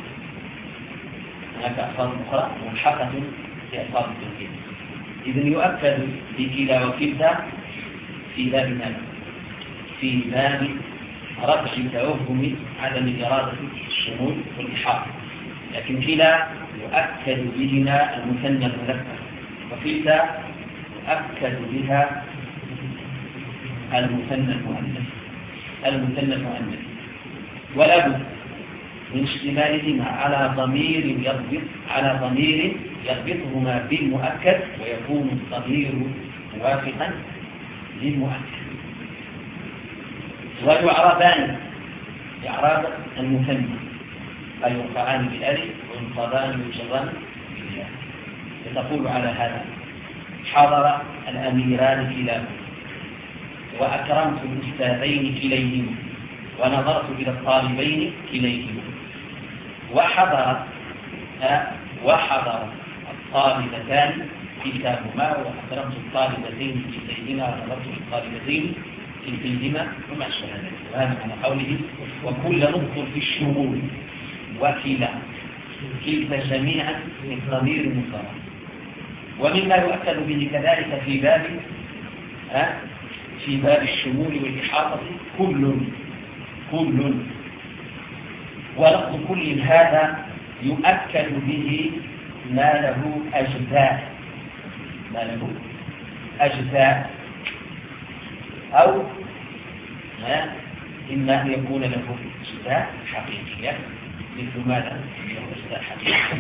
هناك ألفاظ أخرى ملحقة بألفاظ التوكيد. إذن يؤكد بكلا وكلتا في باب ماذا؟ في باب رفع توهم عدم إرادة الشمول والإحاطة. لكن كلا يؤكد بهما المثنى المذكر، وكلتا يؤكد بها المثنى المؤنث، المثنى المؤنث. ولا بد من اشتمالهما على ضمير يربط على ضمير يربطهما بالمؤكد، ويكون الضمير موافقا للمؤكد. ويعربان إعراب المثنى، أي يرفعان بالألف وينصبان ويجران بالياء. فتقول على هذا: حضر الأميران كلاهما، وأكرمت الأستاذين كليهما، ونظرت إلى الطالبين كليهما. وحضر وحضر الطالبتان كلاهما، وأكرمت الطالبتين كليهما، ونظرت إلى الطالبتين كليهما، وما أشبه ذلك. وهذا معنى قوله وكل نذكر في الشمول وكلا، كلتا جميعا من ضمير مفرد. ومما يؤكد به كذلك في باب في باب الشمول والإحاطة كل كل ولفظ كل هذا يؤكد به ما له أجزاء، ما له أجزاء، أو إما أن يكون له أجزاء حقيقية مثل ماذا؟ أجزاء حقيقية.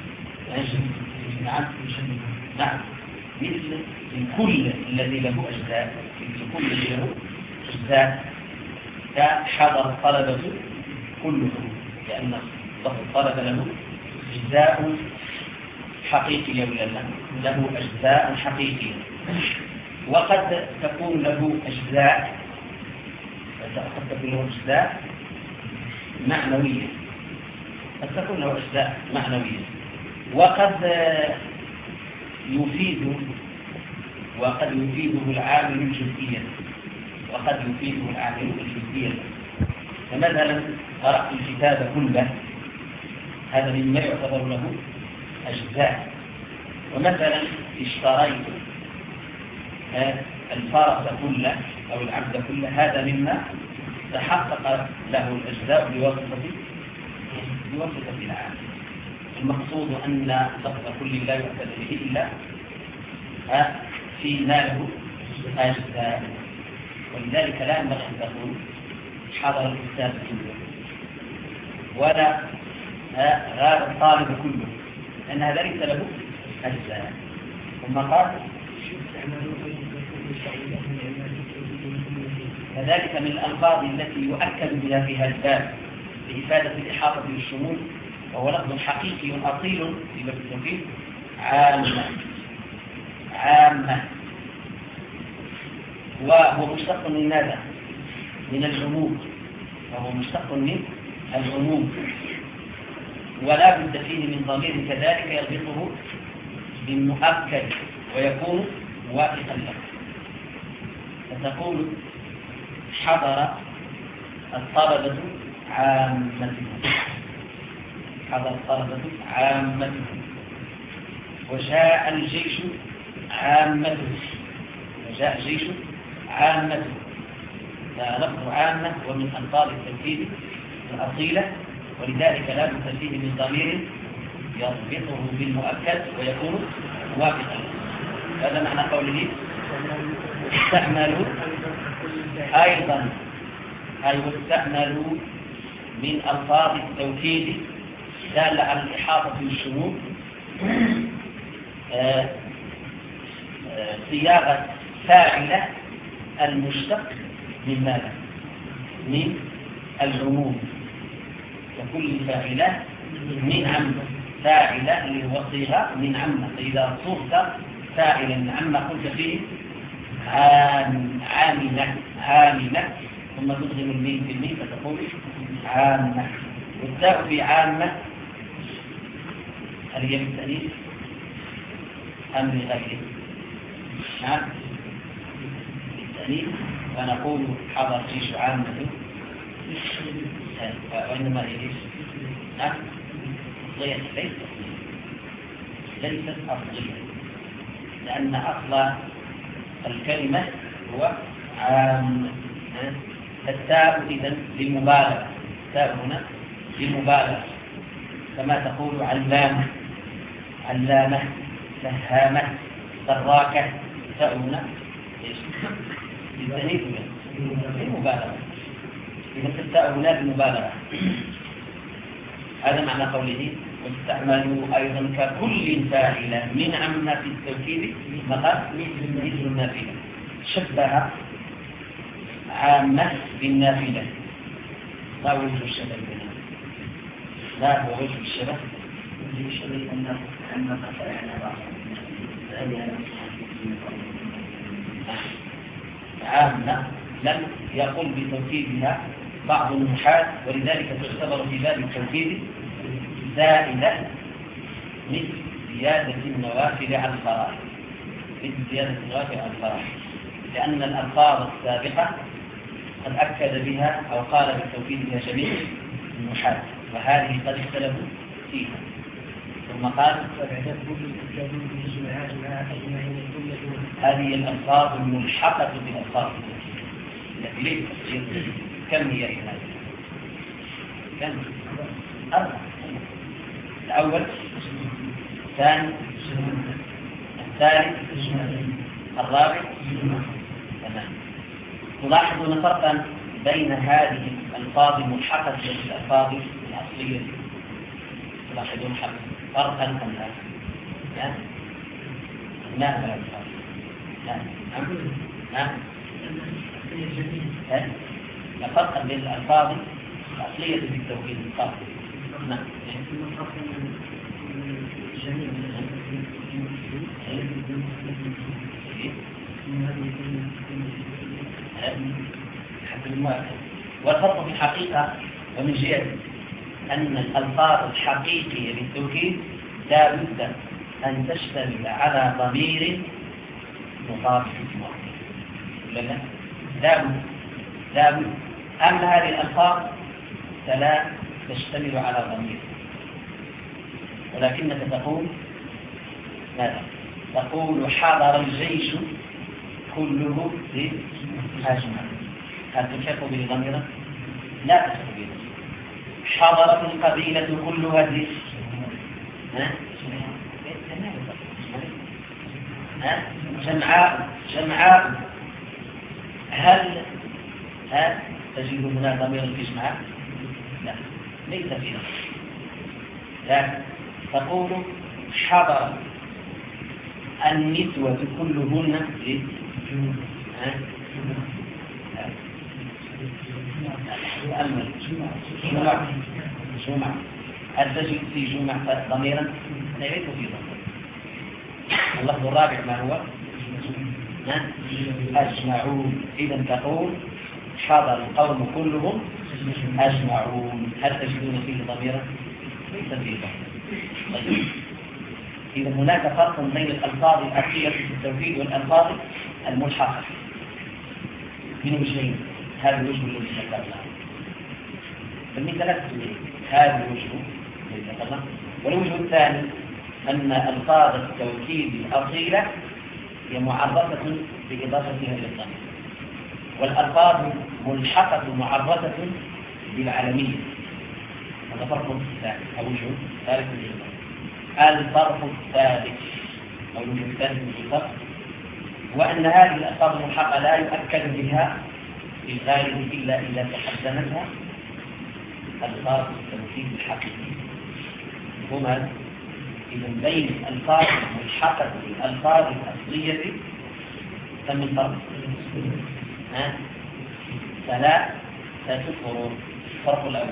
نعم نعم مثل الكل الذي له أجزاء، مثل كل الذي له أجزاء كحضر الطلبة كلهم، لأن لفظ الطلبة له أجزاء حقيقية ولا لا؟ له أجزاء حقيقية. وقد تكون له أجزاء قد تكون له أجزاء معنوية، قد تكون له أجزاء معنوية، وقد يفيد وقد يفيده العامل الجزئية، وقد يفيده العامل الجزئية. فمثلا قرأت الكتاب كله، هذا مما يعتبر له أجزاء. ومثلا اشتريت الفرس كله أو العبد كله، هذا مما تحقق له الأجزاء بواسطة بوصفة العام. المقصود أن لفظ كل لا يعتد به إلا في ماله أجزاء، ولذلك لا ينبغي أن تقول حضر الأستاذ كله ولا غاب الطالب كله، لأن هذا ليس له أجزاء. ثم قال كذلك من الألفاظ التي يؤكد بها في هذا الباب لإفادة الإحاطة بالشمول، وهو لفظ حقيقي أصيل في باب التوكيد: عامة. عامة وهو مشتق من ماذا؟ من العموم، وهو مشتق من العموم، ولا بد فيه من ضمير كذلك يربطه بالمؤكد ويكون موافقا له. فتقول حضر الطلبة عامتهم، حضر الطلبة عامتهم. وجاء الجيش عامته، وجاء الجيش عامته. لفظ عامة ومن ألفاظ التوكيد الأصيلة، ولذلك لا بد فيه من ضمير يربطه بالمؤكد ويكون موافقا. هذا معنى قوله استعملوا أيضا، أي واستعملوا من ألفاظ التوكيد دالة على الإحاطة بالشمول صياغة فاعلة المشتق من ماذا؟ من العموم. وكل فاعلة من عم، فاعلة اللي هو صيغة من عم. فإذا صغت فاعلا من عم قلت فيه عاملة، عاملة، ثم تدغم الميم في الميم فتقول عامة. والتاء في عامة هل هي بالتأنيث أم بغيره؟ نعم بالتأنيث. ونقول حضر جيش عامة، وإنما هي جيش نعم أصلية، ليست ليست أصلية، لأن أصل الكلمة هو عام. التاء إذن للمبالغة، التاء هنا للمبالغة، كما تقول علامة، علامة، سهامة، سراكة. التاء هنا للتأنيث للمبالغة، إذن التاء هنا للمبالغة. هذا معنى قوله واستعملوا أيضا ككل فاعلة من عم في التوكيد مقال مثل النافلة. شبه عامة بالنافلة. ما وجه الشبه بنا؟ لا هو وجه الشبه وجه الشبه أنه أنه عامة لم يقل بتوكيدها بعض النحاة، ولذلك تعتبر في باب التوكيد زائدة مثل زيادة النوافل على الفرائض، مثل زيادة النوافل على الفرائض، لأن الألفاظ السابقة قد أكد بها أو قال بالتوكيد بها جميع النحاة، وهذه قد اختلفوا فيها. ثم قال هذه الألفاظ الملحقة بالألفاظ التي ليست تصير. كم هي إذن؟ كم؟ أربعة. الأول، الثاني، الثالث، الرابع. تمام. تلاحظون فرقا بين هذه الألفاظ الملحقة بالألفاظ الأصلية؟ تلاحظون فرقا أم لا؟ لا؟ لا لا لا لا لا لا فرقا بين الألفاظ الأصلية بالتوكيد الفاظ. نعم. والفرق في الحقيقة ومن جهة أن الألفاظ الحقيقية للتوكيد لا بد أن تشتمل على ضمير مضاف اسمه، لا لا لا بد لا بد. أما هذه الألفاظ فلا تشتمل على ضمير، ولكنك تقول ماذا؟ تقول حضر الجيش كله بأجمع. هل تلحق به ضميرا؟ لا تلحق به. حضرت القبيلة كلها ذي ها؟ ها؟ جمعاء جمعاء هل ها تجد هنا ضمير في جمعاء؟ لا ليس فيها. لا تقول حضر النسوة كلهن ذي ها؟ أمل جمع جمع هل تجد في جمع ضميرا؟ لا يريد في ضمير. اللفظ الرابع ما هو؟ أجمعون. إذا تقول حضر القوم كلهم أجمعون. هل تجدون فيه ضميرا؟ ليس فيه ضمير. طيب. إذا هناك فرق بين الألفاظ الأخيرة في التوحيد والألفاظ الملحقة من وجهين. هذا الوجه الذي ذكرناه بالمثال هذا الوجه الذي ذكرناه. والوجه الثاني أن ألفاظ التوكيد الأصيلة هي معرفة بإضافتها للضمير، والألفاظ ملحقة معرفة بالعالمية. هذا فرق ثالث أو وجه ثالث. الفرق الثالث أو الوجه الثالث من الفرق هو أن هذه الألفاظ الملحقة لا يؤكد بها في الغالب إلا إذا تحسنتها ألفاظ التوكيد الحقيقي. هما إذا بين الألفاظ الملحقة بالألفاظ الأصلية كم من فرق؟ ها؟ ثلاث ثلاث فروق. الفرق الأول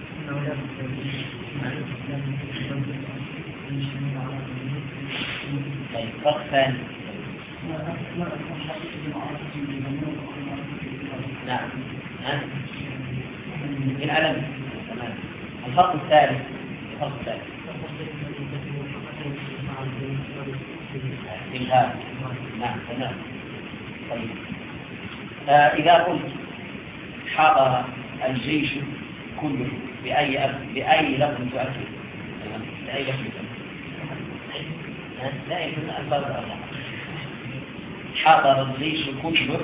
طيب الفرق الثاني نعم ها؟ من علم. تمام. الفرق الثالث الفرق الثالث إلهام. نعم تمام. طيب آه إذا قلت حضر الجيش كله بأي أب... بأي لفظ تؤكد؟ بأي لفظ لا يكون ألفاظ الله. حضر الجيش كله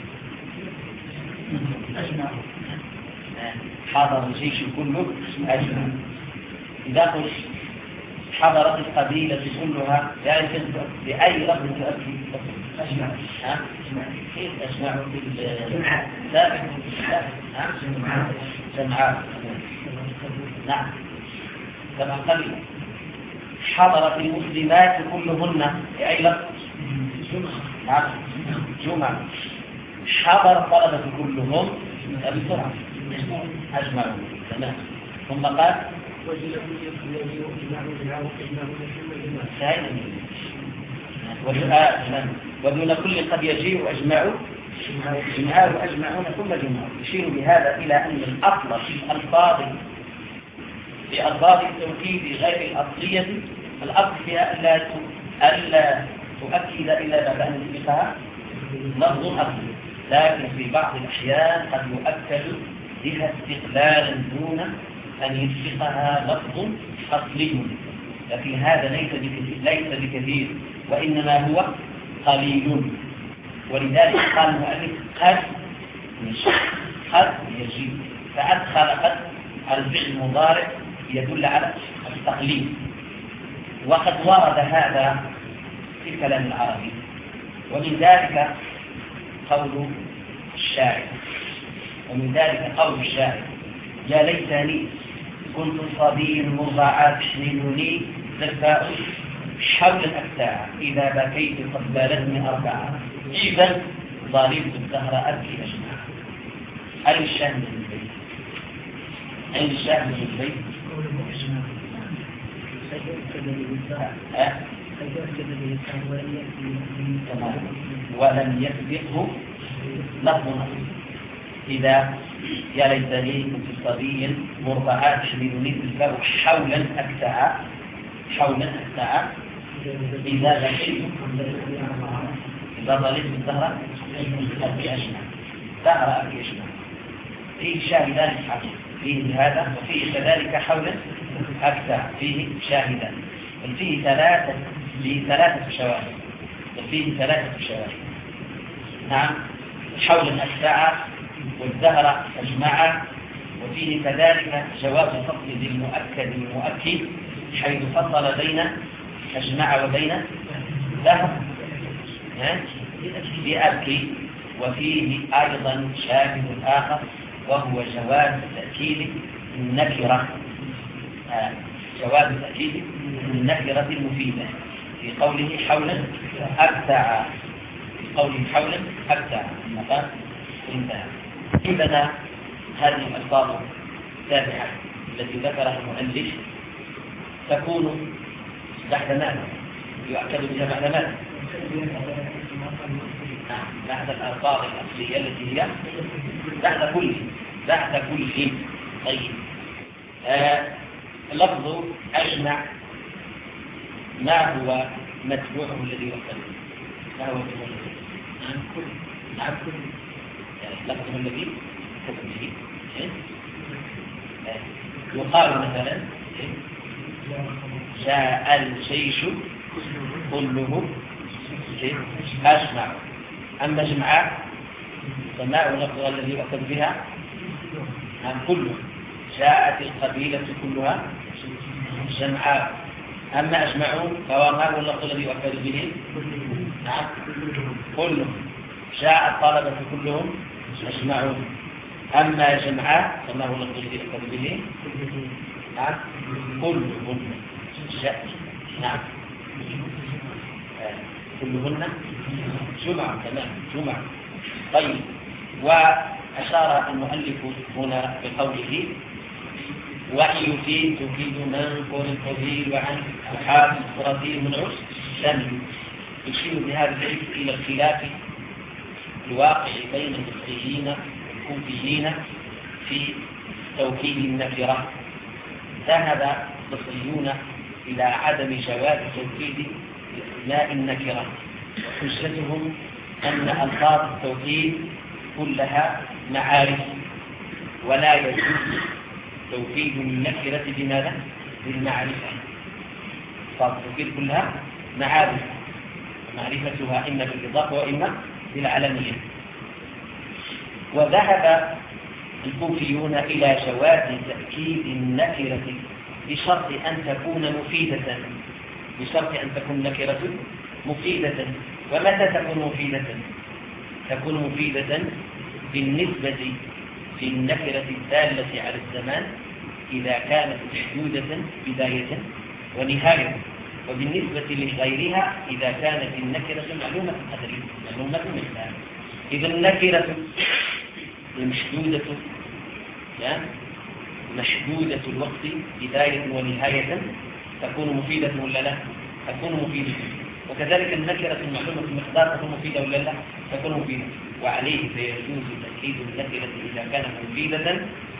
أجمع. حضر الجيش كله أجمع. إذا قلت حضرت القبيلة كلها يعني بأي لفظ تؤكد؟ أجمع. ها؟ كيف أجمع بالجمعاء؟ لا ها؟ جمعاء. نعم كما قبل. حضرت المسلمات كلهن بأي لفظ؟ نعم جمعة. حضر الطلبة كلهم بسرعة أجمعوا. تمام. ثم قال ودون كل قد يجيء أجمعوا جمعاء وأجمعون ثم جمعوا. يشير بهذا إلى أن الأصل في الألفاظ في ألفاظ التوكيد غير الأصلية الأصل فيها ألا ألا تؤكد إلا بعد أن يسبقها لفظ أصلي، لكن في بعض الأحيان قد يؤكد بها استقلالا دون أن يسبقها لفظ أصلي، لكن هذا ليس ليس بكثير وإنما هو قليل. ولذلك قال المؤلف قد قد يجيء، فأدخل قد الفعل المضارع يدل على التقليد. وقد ورد هذا في الكلام العربي، ومن ذلك قول الشاعر ومن ذلك قول الشاعر يا ليتني كنت صبي مرضعا تحملني زكاء حول الأكتاع إذا بكيت قد بالتني أربعة إذا ظالمت الدهر أبكي أجمع. أين الشاهد من البيت؟ أين الشاهد من البيت؟ ولم يسبقه لفظ نص. إذا يا ليتني كنت صبيا مرضعا تحملني تلك حولا أكتاع حولا أكتاع إذا بكيت إذا ظلمت الدهر أبكي أجمع. دهر أبكي أجمع فيه شاهدان حقيقي فيه هذا وفيه كذلك حولا أكتاع فيه شاهدان فيه ثلاثة فيه ثلاثة شواهد وفيه ثلاثة شواهد. نعم حولا أكتاع والدهر أجمع وفيه كذلك جواز فصل بالمؤكد المؤكد حيث فصل بين أجمع وبين ذهب بأكل. وفيه أيضا شاهد آخر وهو جواز تأكيد النكرة، جواز تأكيد النكرة المفيدة في قوله حولا أبتع، في قوله حولا أبتع مقام انتهى. عندنا هذه الألفاظ السابعة التي ذكرها المؤلف تكون بعد ماذا؟ يؤكد بها بعد ماذا؟ بعد الألفاظ الأصلية التي هي بعد كل بعد كل طيب. آه لفظ أجمع ما هو متبوعه الذي يؤكد؟ ما هو متبوعه الذي؟ نعم كل نعم كل لفظه الذي يؤكد به. يقال مثلا جاء الجيش كله أجمع. أما جمعاء سماء لفظها الذي يؤكد بها نعم كله. جاءت القبيلة كلها جمعاء. أما أجمعوا فهو ما هو اللفظ الذي يؤكد به نعم كله. جاء الطلبة كلهم أجمعون. أما جمعاء فما هو اللفظ الذي يؤكد به نعم كلهم جاء نعم كلهن جمعة تمام جمعة. طيب. وأشار المؤلف هنا بقوله وإن يفيد تفيد من كون الفضيل وعن الحافظ الفرضي من عرس سامي. يشير بهذا الحديث إلى الخلاف الواقع بين المصريين والكوفيين في توكيد النكرة. ذهب المصريون إلى عدم جواز توكيد لا النكرة، حجتهم أن ألفاظ التوكيد كلها معارف ولا يجوز توكيد النكرة بماذا؟ بالمعرفة. ألفاظ التوكيد كلها معارف، معرفتها إما بالإضافة وإما بالعلمية. وذهب الكوفيون إلى جواز تأكيد النكرة بشرط أن تكون مفيدة، بشرط أن تكون نكرة مفيدة. ومتى تكون مفيدة؟ تكون مفيدة بالنسبة في النكرة الدالة على الزمان إذا كانت محدودة بداية ونهاية، وبالنسبة لغيرها إذا كانت النكرة معلومة القدر معلومة المقدار. إذا النكرة المحدودة يعني محدودة الوقت بداية ونهاية تكون مفيدة ولا لا؟ تكون مفيدة. وكذلك النكرة المعلومة المقدار تكون مفيدة ولا لا؟ تكون مفيدة. وعليه فيجوز تأكيد النكرة إذا كانت مفيدة.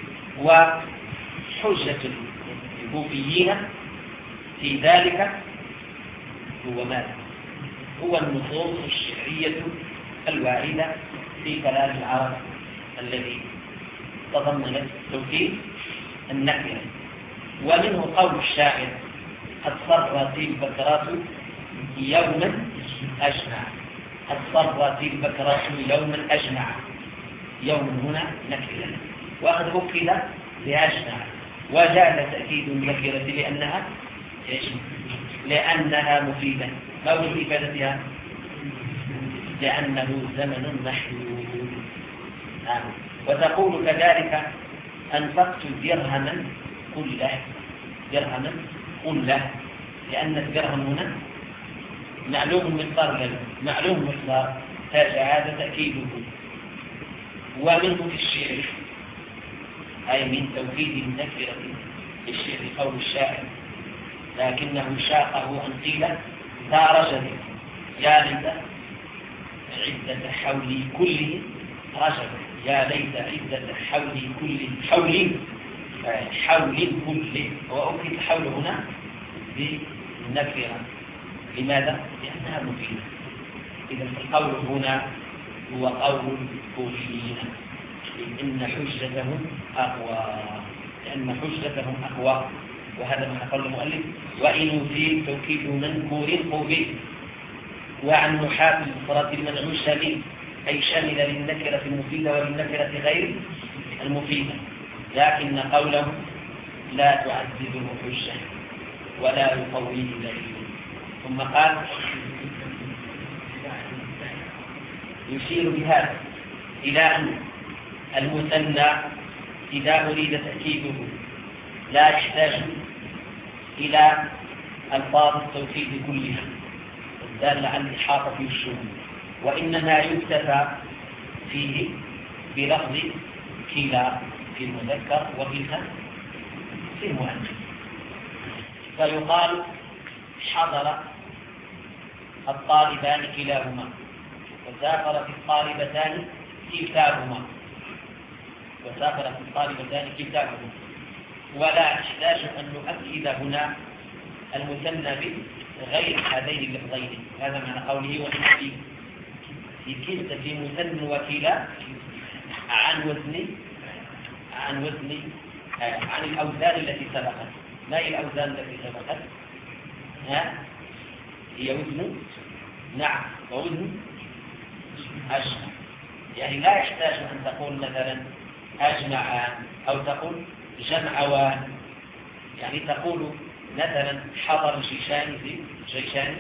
وحجة الكوفيين في ذلك هو ماذا؟ هو النصوص الشرعية الواردة في كلام العرب الذي تضمنت توكيد النكرة. ومنه قول الشاعر قد صرت البكرات يوما أجمع. قد صرت البكرات يوما أجمع. يوم هنا نكرة وقد أكد بأجمع. وجاء تأكيد النكرة لأنها لأنها مفيدة. ما وجه إفادتها؟ لأنه زمن محدود. آه. وتقول كذلك أنفقت درهما كله درهما كله لأن الدرهم هنا معلوم مقدار معلوم مقدار هذا تأكيده. ومنه في الشعر أي من توكيد النكرة في الشعر قول الشاعر لكنه شاقه أن قيل ذا رجل يا ليت عدة حولي كله رجل يا ليت عدة حولي كله حول حول كله. وأكد حول هنا بالنكرة. لماذا؟ لأنها مفيدة. إذا القول هنا هو قول الكوفيين إن حجتهم أقوى، لأن حجتهم أقوى. وهذا ما قال المؤلف وإن يفيد توكيد منكور قبيل وعن محافظ الفرات المنعوش شامل أي شامل للنكرة المفيدة وللنكرة غير المفيدة. لكن قوله لا تعذبه حجة ولا يقويه دليل. ثم قال يشير بهذا إلى أن المثنى إذا أريد تأكيده لا يحتاج إلى ألفاظ التوكيد كلها الدالة على الإحاطة في الشمول، وإنما يكتفى فيه بلفظ كلا في المذكر وكلا في المؤنث، فيقال حضر الطالبان كلاهما وسافرت الطالبتان كلتاهما وسافرت الطالبتان كلتاهما، ولا يحتاج أن نؤكد هنا المثنى بغير هذين اللفظين. هذا معنى قوله وإن في في كلتا في مثنى وكلا عن وزن عن وزن عن الأوزان التي سبقت. ما هي الأوزان التي سبقت؟ ها هي وزن نعم ووزن أجمع، يعني لا يحتاج أن تقول مثلا أجمعان أو تقول جمعوان، يعني تقول مثلا حضر الجيشان في جيشان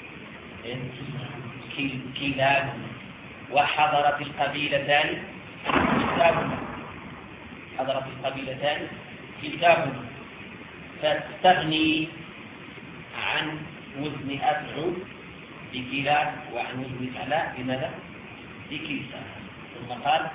كلاب، وحضرت القبيلتان كتاب حضرت القبيلتان كتاب، فتستغني عن وزن أفعل بكلاب وعن وزن فعلاء بماذا؟ بكلتا. ثم قال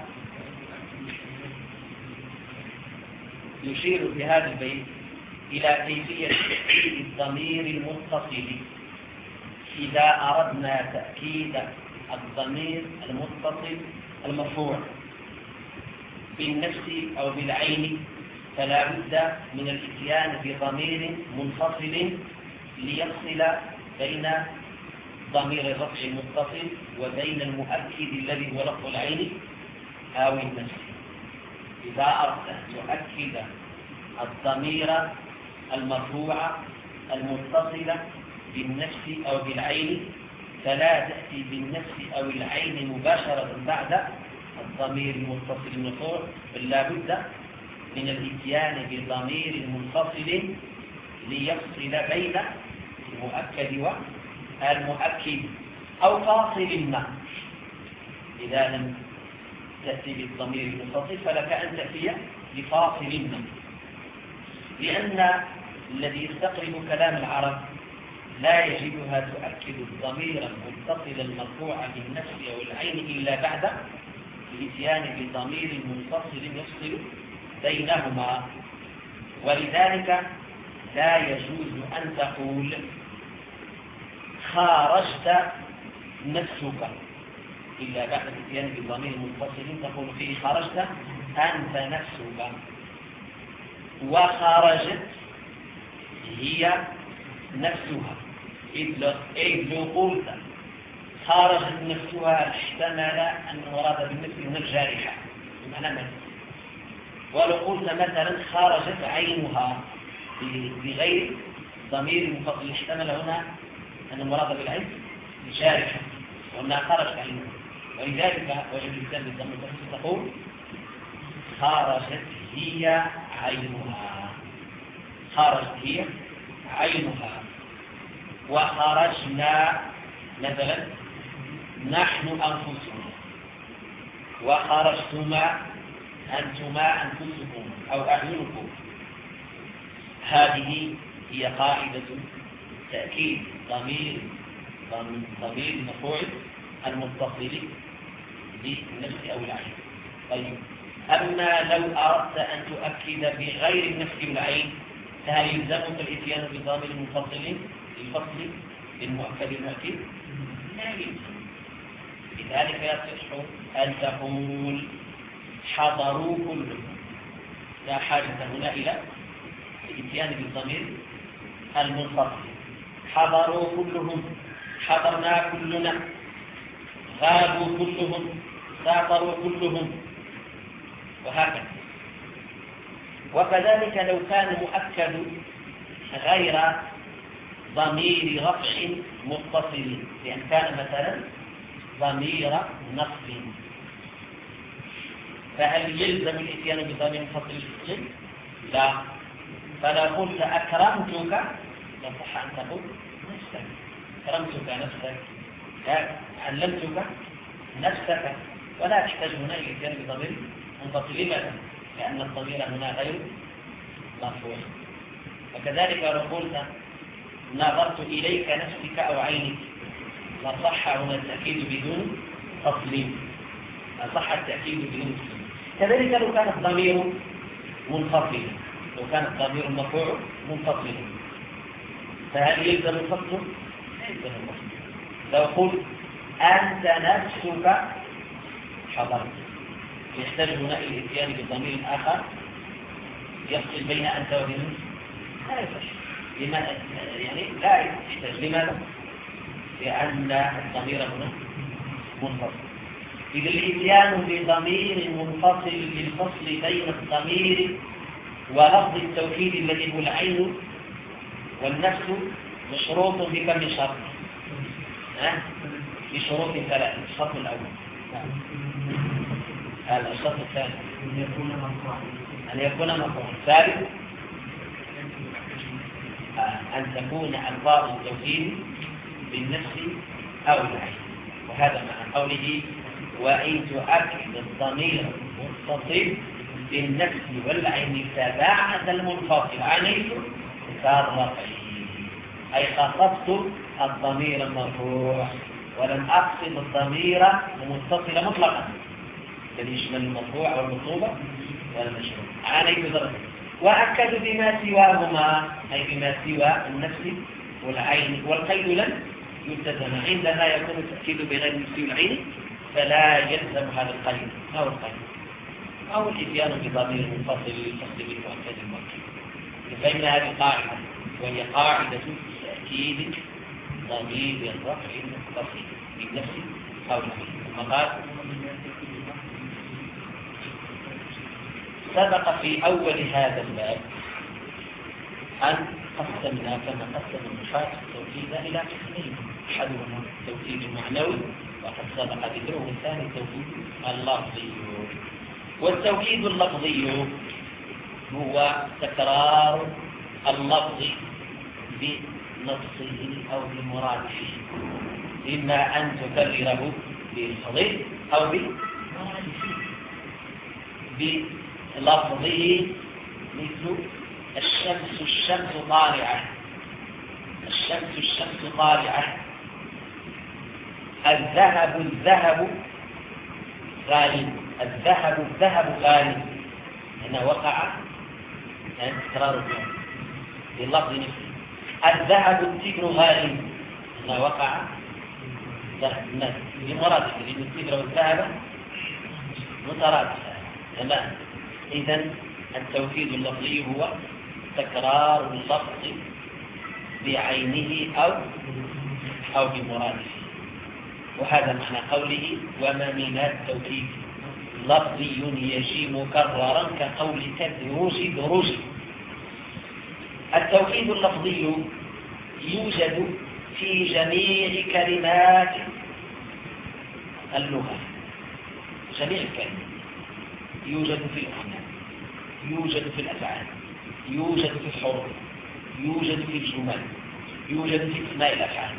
يشير في هذا البيت إلى كيفية تأكيد الضمير المتصل إذا أردنا تأكيد الضمير المتصل المرفوع بالنفس أو بالعين، فلا بد من الاتيان بضمير منفصل ليفصل بين ضمير الرفع المتصل وبين المؤكد الذي هو لفظ العين أو النفس. إذا أردت أن تؤكد الضمير المرفوع المتصل بالنفس أو بالعين فلا تأتي بالنفس أو العين مباشرة بعد الضمير المتصل المرفوع، بل لا بد من الاتيان بضمير منفصل ليفصل بين المؤكد والمؤكد أو فاصل ما. إذا لم تأتي بالضمير المنفصل فلك أن تأتي بفاصل ما، لأن الذي يستقرب كلام العرب لا يجدها تؤكد الضمير المتصل المرفوع بالنفس أو العين إلا بعد الاتيان بضمير منفصل يفصل بينهما. ولذلك لا يجوز أن تقول خارجت نفسك إلا بعد الاتيان بضمير منفصل تقول فيه خرجت أنت نفسك، وخرجت هي نفسها. إذ لو قلت خرجت نفسها احتمل أن المراد بالنفس هنا الجارحة بمعنى مثل، ولو قلت مثلا خرجت عينها بغير ضمير منفصل احتمل هنا أن المراد بالعين الجارحة وأنها خرجت عينها. ولذلك وجد الإنسان بالضمير المنفصل تقول خرجت هي عينها، خرجت هي عينها. وخرجنا مثلا نحن أنفسنا، وخرجتما أنتما أنفسكم أو أعينكم. هذه هي قاعدة تأكيد ضمير ضمير المفعول المتصل بالنفس أو العين. طيب، أما لو أردت أن تؤكد بغير النفس والعين فهل يلزمك الاتيان بضمير منفصل للفصل للمؤكد المؤكد؟ لا يلزم. لذلك يصح أن تقول حضروا كلهم، لا حاجة هنا إلى الاتيان بالضمير المنفصل. حضروا كلهم، حضرنا كلنا، غابوا كلهم، سافروا كلهم، وهكذا. وكذلك لو كان مؤكد غير ضمير رفع متصل، لأن كان مثلا ضمير نصب فهل يلزم الإتيان بضمير منفصل للفعل؟ لا. فلو قلت أكرمتك يصح أن تقول نفسك، أكرمتك نفسك، علمتك نفسك، ولا تحتاج هنا إلى الإتيان بضمير منفصل. لماذا؟ لأن الضمير هنا غير مرفوع. وكذلك لو قلت نظرت إليك نفسك أو عينك لصح هنا التأكيد بدون تصليم، لصح التأكيد بدون تصليم. كذلك لو كان الضمير منفصلا، لو كان الضمير المرفوع منفصلا فهل يلزم الفصل؟ لا يلزم الفصل. لو قلت أنت نفسك حضرت يحتاج هنا إلى الإتيان بالضمير آخر يفصل بين أنت وبين لا يصح. لماذا؟ يعني لا يحتاج. لماذا؟ لأن الضمير هنا منفصل. إذا الإتيان بضمير منفصل للفصل بين الضمير ولفظ التوكيد الذي هو العين والنفس مشروط بكم شرط؟ أه؟ بشروط ثلاثة. الشرط الأول هذا الشرط الثاني أن يكون مرفوعا. الثالث أن تكون ألفاظ التوكيد بالنفس أو العين. وهذا معنى قوله وإن تؤكد الضمير المتصل بالنفس والعين تباعد المنفصل عنه كالرفعين، أي خصصت الضمير المرفوع ولم أقصد الضمير المتصل مطلقا الذي يشمل المرفوع والمنصوب والمشروع عنه بدرجة. وأكد بما سواهما أي بما سوى النفس والعين. والقيد لن يلتزم. عندما يكون التأكيد بغير النفس والعين فلا يلزم هذا القيد أو القيد أو الإتيان بضمير منفصل للفصل بالمؤكد المؤكد. فإن هذه قاعدة وهي قاعدة تأكيد ضمير الرفع المتصل بالنفس أو العين. ثم قال سبق في أول هذا الباب أن قسمنا كما قسم النحاة التوكيد إلى قسمين، أحدهما التوكيد المعنوي وقد سبق ذكره، الثاني التوكيد اللفظي. والتوكيد اللفظي هو تكرار اللفظ بنصه أو بمرادفه، إما أن تكرره بلفظه أو بمرادفه. بلفظه مثل الشمس الشمس طالعة، الشمس الشمس طالعة. الذهب الذهب غالب، الذهب الذهب غالب. هنا وقع تكرار الذهب باللفظ نفسه. الذهب التبر غالب. هنا وقع بمرادفه لأن التبر والذهب مترادفة. تمام. إذن التوكيد اللفظي هو تكرار اللفظ بعينه أو أو بمرادفه. وهذا معنى قوله وما من التوكيد لفظي يجي مكررا كقولك دروج دروج. التوكيد اللفظي يوجد في جميع كلمات اللغة، جميع الكلمات. يوجد في الأسماء، يوجد في الأفعال، يوجد في الحروف، يوجد في الجمل، يوجد في أسماء الأفعال.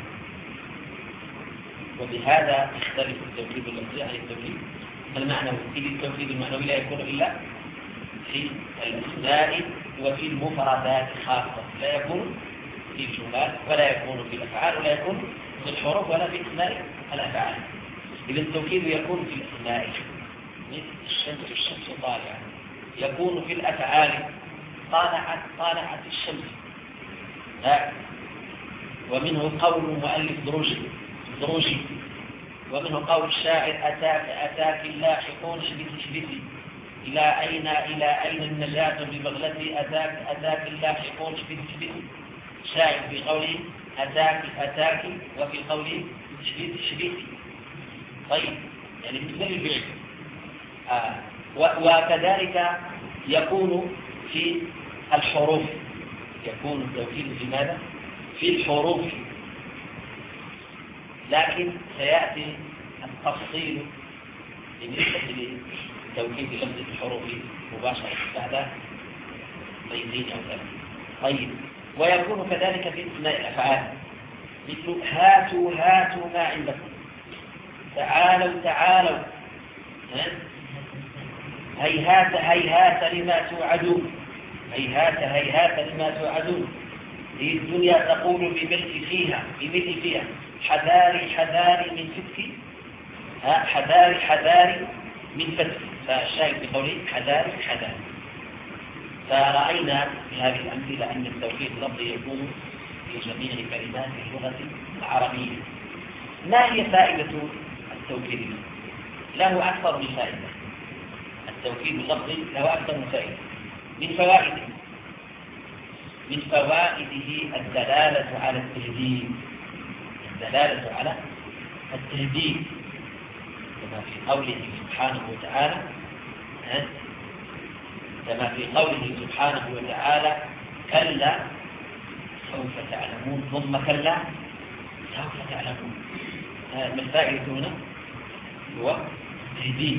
وبهذا يختلف التوكيد اللفظي عن التوكيد المعنوي. إذ التوكيد المعنوي لا يكون إلا في الأسماء وفي المفردات خاصة، لا يكون في الجمل ولا يكون في الأفعال ولا يكون في الحروف ولا في أسماء الأفعال. إذ التوكيد يكون في الأسماء مثل الشمس الشمس طالعة، يكون في الأفعال طالعت طالعت الشمس. ومنه قول المؤلف دروجي دروجي، ومنه قول الشاعر أتاك أتاك اللاحقون اشبثي اشبثي، إلى أين إلى أين النجاة ببغلتي، أتاك أتاك اللاحقون اشبثي اشبثي. شاعر في قوله أتاك أتاك وفي قوله اشبثي اشبثي. طيب يعني مثل الفعل. آه. وكذلك يكون في الحروف، يكون التوكيد في ماذا؟ في الحروف. لكن سيأتي التفصيل بالنسبة توكيد لفظ الحروف مباشرة بعد بيتين أو ثلاثة. طيب، ويكون كذلك في أسماء الأفعال مثل هاتوا هاتوا ما عندكم، تعالوا تعالوا، هيهات هيهات لما توعدون، هيهات هيهات لما توعدون. هي الدنيا تقول بملء فيها بملء فيها حذاري حذاري من فتك، حذاري حذاري من فتك. فالشاهد بقوله حذاري حذاري. فرأينا في هذه الأمثلة أن التوكيد اللفظي يكون في جميع كلمات اللغة العربية. ما هي فائدة التوكيد اللفظي؟ له أكثر من فائدة. التوكيد اللفظي له أكثر من فائدة. من فوائده من فوائده الدلالة على التهديد، الدلالة على التهديد كما في قوله سبحانه وتعالى كما في قوله سبحانه وتعالى كلا سوف تعلمون ثم كلا سوف تعلمون. ما الفائدة هنا؟ هو التهديد.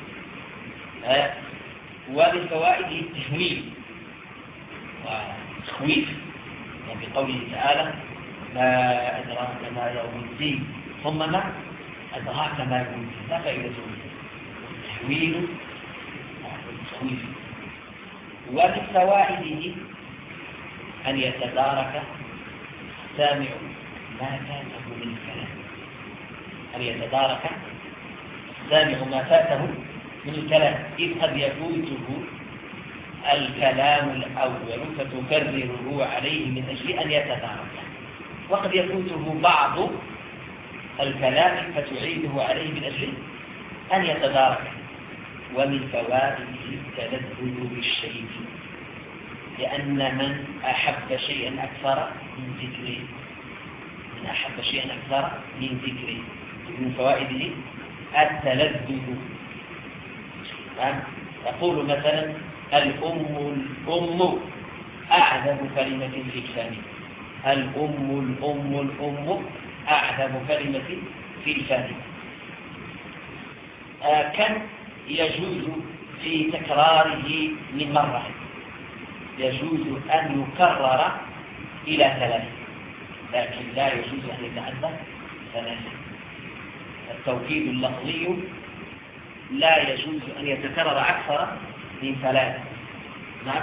ومن فوائده التهويل والتخويف، يعني بقوله تعالى ما أدراك ما يوم الدين ثم ما أدراك ما يوم الدين. لا فائدة التهويل والتخويف. ومن فوائده أن يتدارك السامع ما فاته من الكلام، أن يتدارك السامع ما فاته من الكلام، إذ قد يفوته الكلام الأول فتكرره عليه من أجل أن يتدارك، وقد يفوته بعض الكلام فتعيده عليه من أجل أن يتدارك. ومن فوائده التلذذ بالشيء، لأن من أحب شيئا أكثر من ذكره من أحب شيئا أكثر من ذكره من فوائده التلذذ. يقول مثلا الأم الأم أعذب كلمة في الفم، الأم الأم الأم أعذب كلمة في الفم. آه كم يجوز في تكراره من مرة؟ يجوز أن يكرر إلى ثلاث، لكن لا يجوز أن يتعدى ثلاثة. التوكيد اللفظي لا يجوز أن يتكرر أكثر من ثلاثة. نعم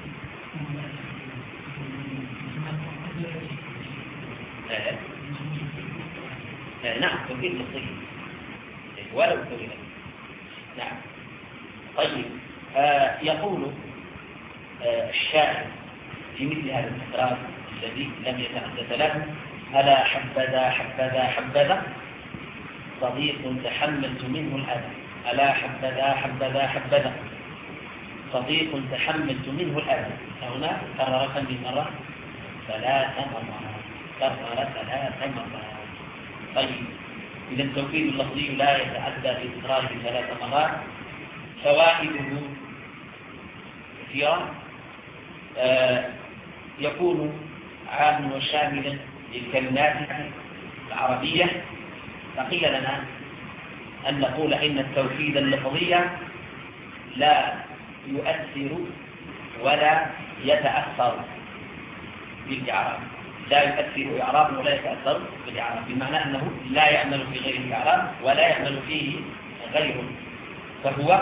لا. لا. نعم توكيد لفظي ولو كلمة. نعم. طيب، آه يقول آه الشاعر في مثل هذا التكرار الذي لم يتعدى ثلاثة: ألا حبذا حبذا حبذا صديق تحملت منه الأذى، ألا حبذا حبذا حبذا صديق تحملت منه الأذى. هنا كرر كم من مرة؟ ثلاث مرات، كرر ثلاث مرات. طيب، إذا التوكيد اللفظي لا يتعدى في تكراره ثلاث مرات. فوائده كثيرة. آه يكون عاما وشاملا للكلمات العربية. بقي لنا أن نقول إن التوكيد اللفظي لا يؤثر ولا يتأثر بالإعراب، لا يؤثر إعراب ولا يتأثر بالإعراب، بمعنى أنه لا يعمل في غير الإعراب ولا يعمل فيه غيره، فهو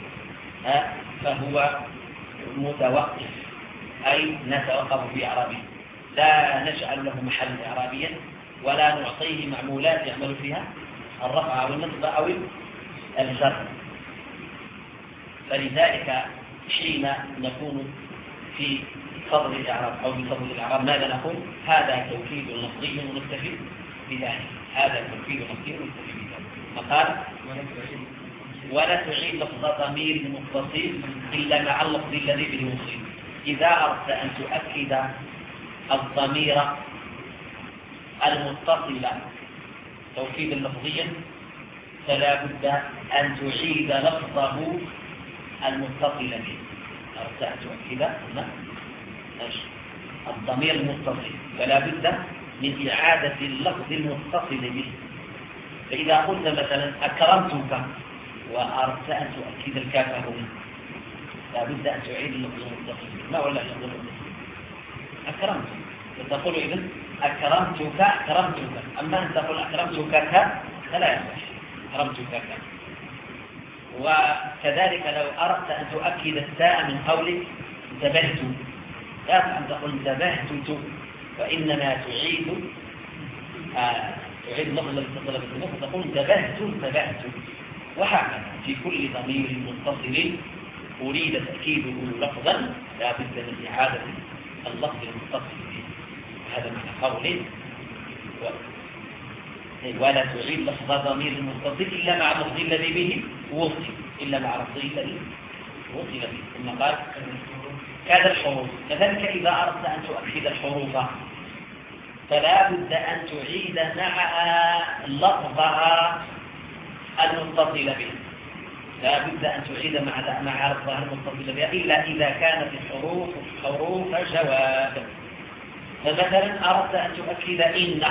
فهو متوقف، أي نتوقف في إعرابه، لا نجعل له محل إعرابيا ولا نعطيه معمولات يعمل فيها الرفع أو النصب أو الجر. فلذلك حين نكون في فضل الإعراب أو بفضل الإعراب ماذا نقول؟ هذا توكيد لفظي ونكتفي بذلك، هذا توكيد لفظي ونكتفي بذلك. فقال ولا تعيد لفظ ضمير متصل إلا مع اللفظ الذي به وصل. إذا أردت أن تؤكد الضمير المتصل توكيدا لفظيا فلا بد أن تعيد لفظه المتصل به. أردت أن تؤكد الضمير المتصل فلا بد من إعادة اللفظ المتصل به. فإذا قلت مثلا أكرمتك وأردت أن تؤكد الكاف هنا لا بد أن تعيد اللفظ المتصل ما ولا اللفظ المتصل أكرمت تقول إذن أكرمتك أكرمتك أما أن تقول أكرمتك فلا يصح أكرمتك ك وكذلك لو أردت أن تؤكد التاء من قولك انتبهت لا أن تقول انتبهت وإنما تعيد آه تعيد اللفظ المتصل بالضمير فتقول انتبهت انتبهت وهكذا في كل ضمير متصل أريد تأكيده لفظا لا بد من إعادة اللفظ المتصل به هذا معنى قوله و... ولا تعيد لفظ ضمير المتصل إلا مع اللفظ الذي به وصل إلا مع اللفظ الذي وصل به ثم قال كذا الحروف كذلك إذا أردت أن تؤكد الحروف فلا بد أن تعيد معها لفظها المتصل به لا بد أن تعيد مع مع لفظها المتصل بها إلا إذا كانت الحروف حروف جواب فمثلا أردت أن تؤكد إن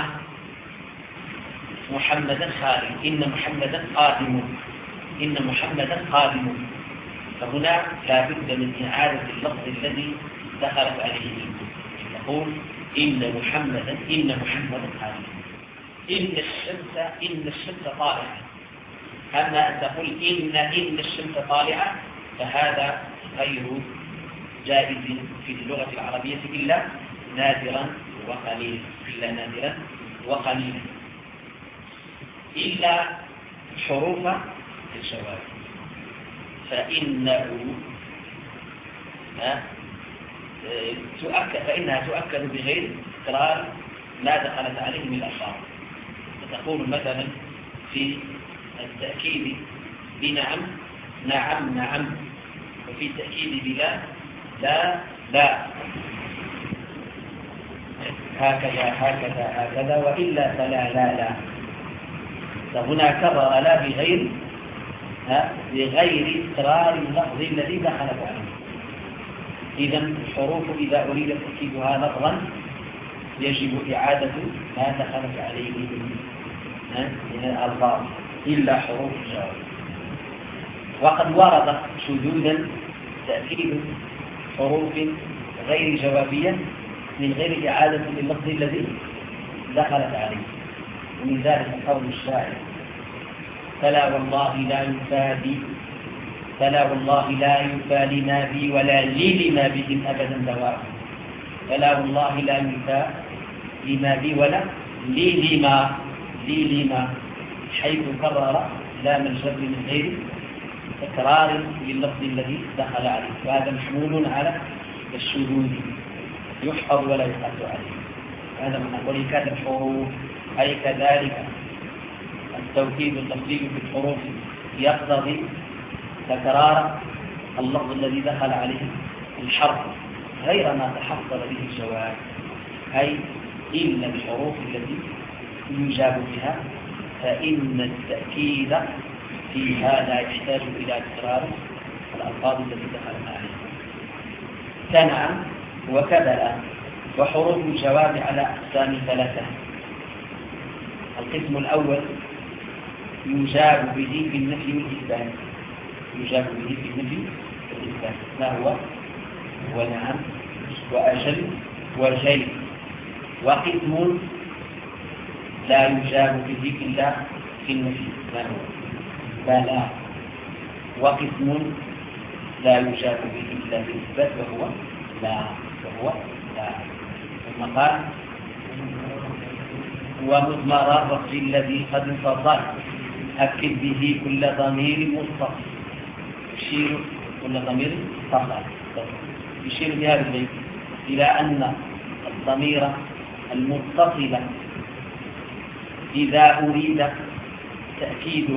محمدا خارج إن محمدا قادم إن محمدا قادم فهنا لا بد من إعادة اللفظ الذي دخلت عليه نقول إن محمدا إن محمدا قادم إن الشمس إن الشمس طالعة أما أن تقول إن إن الشمس طالعة فهذا غير جائز في اللغة العربية إلا نادرا وقليلا إلا نادرا وقليلا إلا حروف الجواب فإنه تؤكد فإنها تؤكد بغير تكرار ما دخلت عليه من الألفاظ فتقول مثلا في التأكيد بنعم نعم نعم وفي التأكيد بلا لا لا هكذا هكذا هكذا وإلا فلا لا لا فهنا كرر لا بغير بغير تكرار اللفظ الذي دخلت عليه إذا الحروف إذا أريد تأكيدها لفظا يجب إعادة ما دخلت عليه من الألفاظ إلا حروف الجواب وقد ورد شذوذا تأكيد حروف غير جوابية من غير إعادة لللفظ الذي دخلت عليه ومن ذلك قول الشاعر فلا والله لا يفادي فلا والله لا يفى لما بي ولا لي لما بهم أبدا دواء فلا والله لا يفى لما بي ولا لي لما لي لما حيث كرر لام الجر من غير تكرار لللفظ الذي دخل عليه وهذا محمول على الشذوذ يحفظ ولا يحفظ عليه هذا من أقول كذا الحروف أي كذلك التوكيد اللفظي في الحروف يقتضي تكرار اللفظ الذي دخل عليه الحرف غير ما تحصل به الجواب أي إلا الحروف التي يجاب بها فإن التأكيد فيها لا يحتاج إلى تكرار الألفاظ التي دخلت عليها كنعم وكذا وحروف الجواب على أقسام ثلاثة القسم الأول يجاب به في النفي والإثبات يجاب به في النفي والإثبات ما هو ونعم وأجل وجيل وقسم لا يجاب به إلا في النفي ما هو بلى وقسم لا يجاب به إلا في الإثبات وهو لا وهو لا ثم قال ومضمر الرفع الذي قد انفصل أكد به كل ضمير متصل يشير كل ضمير متصل يشير بهذا البيت إلى أن الضمير المتصل إذا أريد تأكيده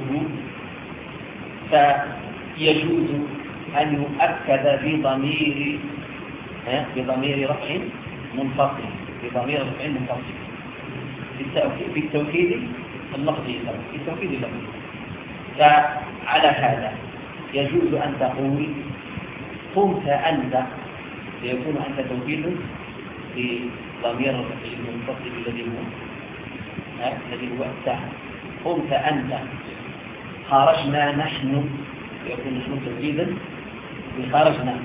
فيجوز أن يؤكد بضمير بضمير رفع منفصل بضمير رفع منفصل في التوكيد اللفظي في التوكيد اللفظي فعلى هذا يجوز أن تقول قمت أنت سيكون أنت توكيد في ضمير الرفع المنفصل الذي هو الذي هو التاء قمت أنت خرجنا نحن يكون نحن توكيدا خرجنا.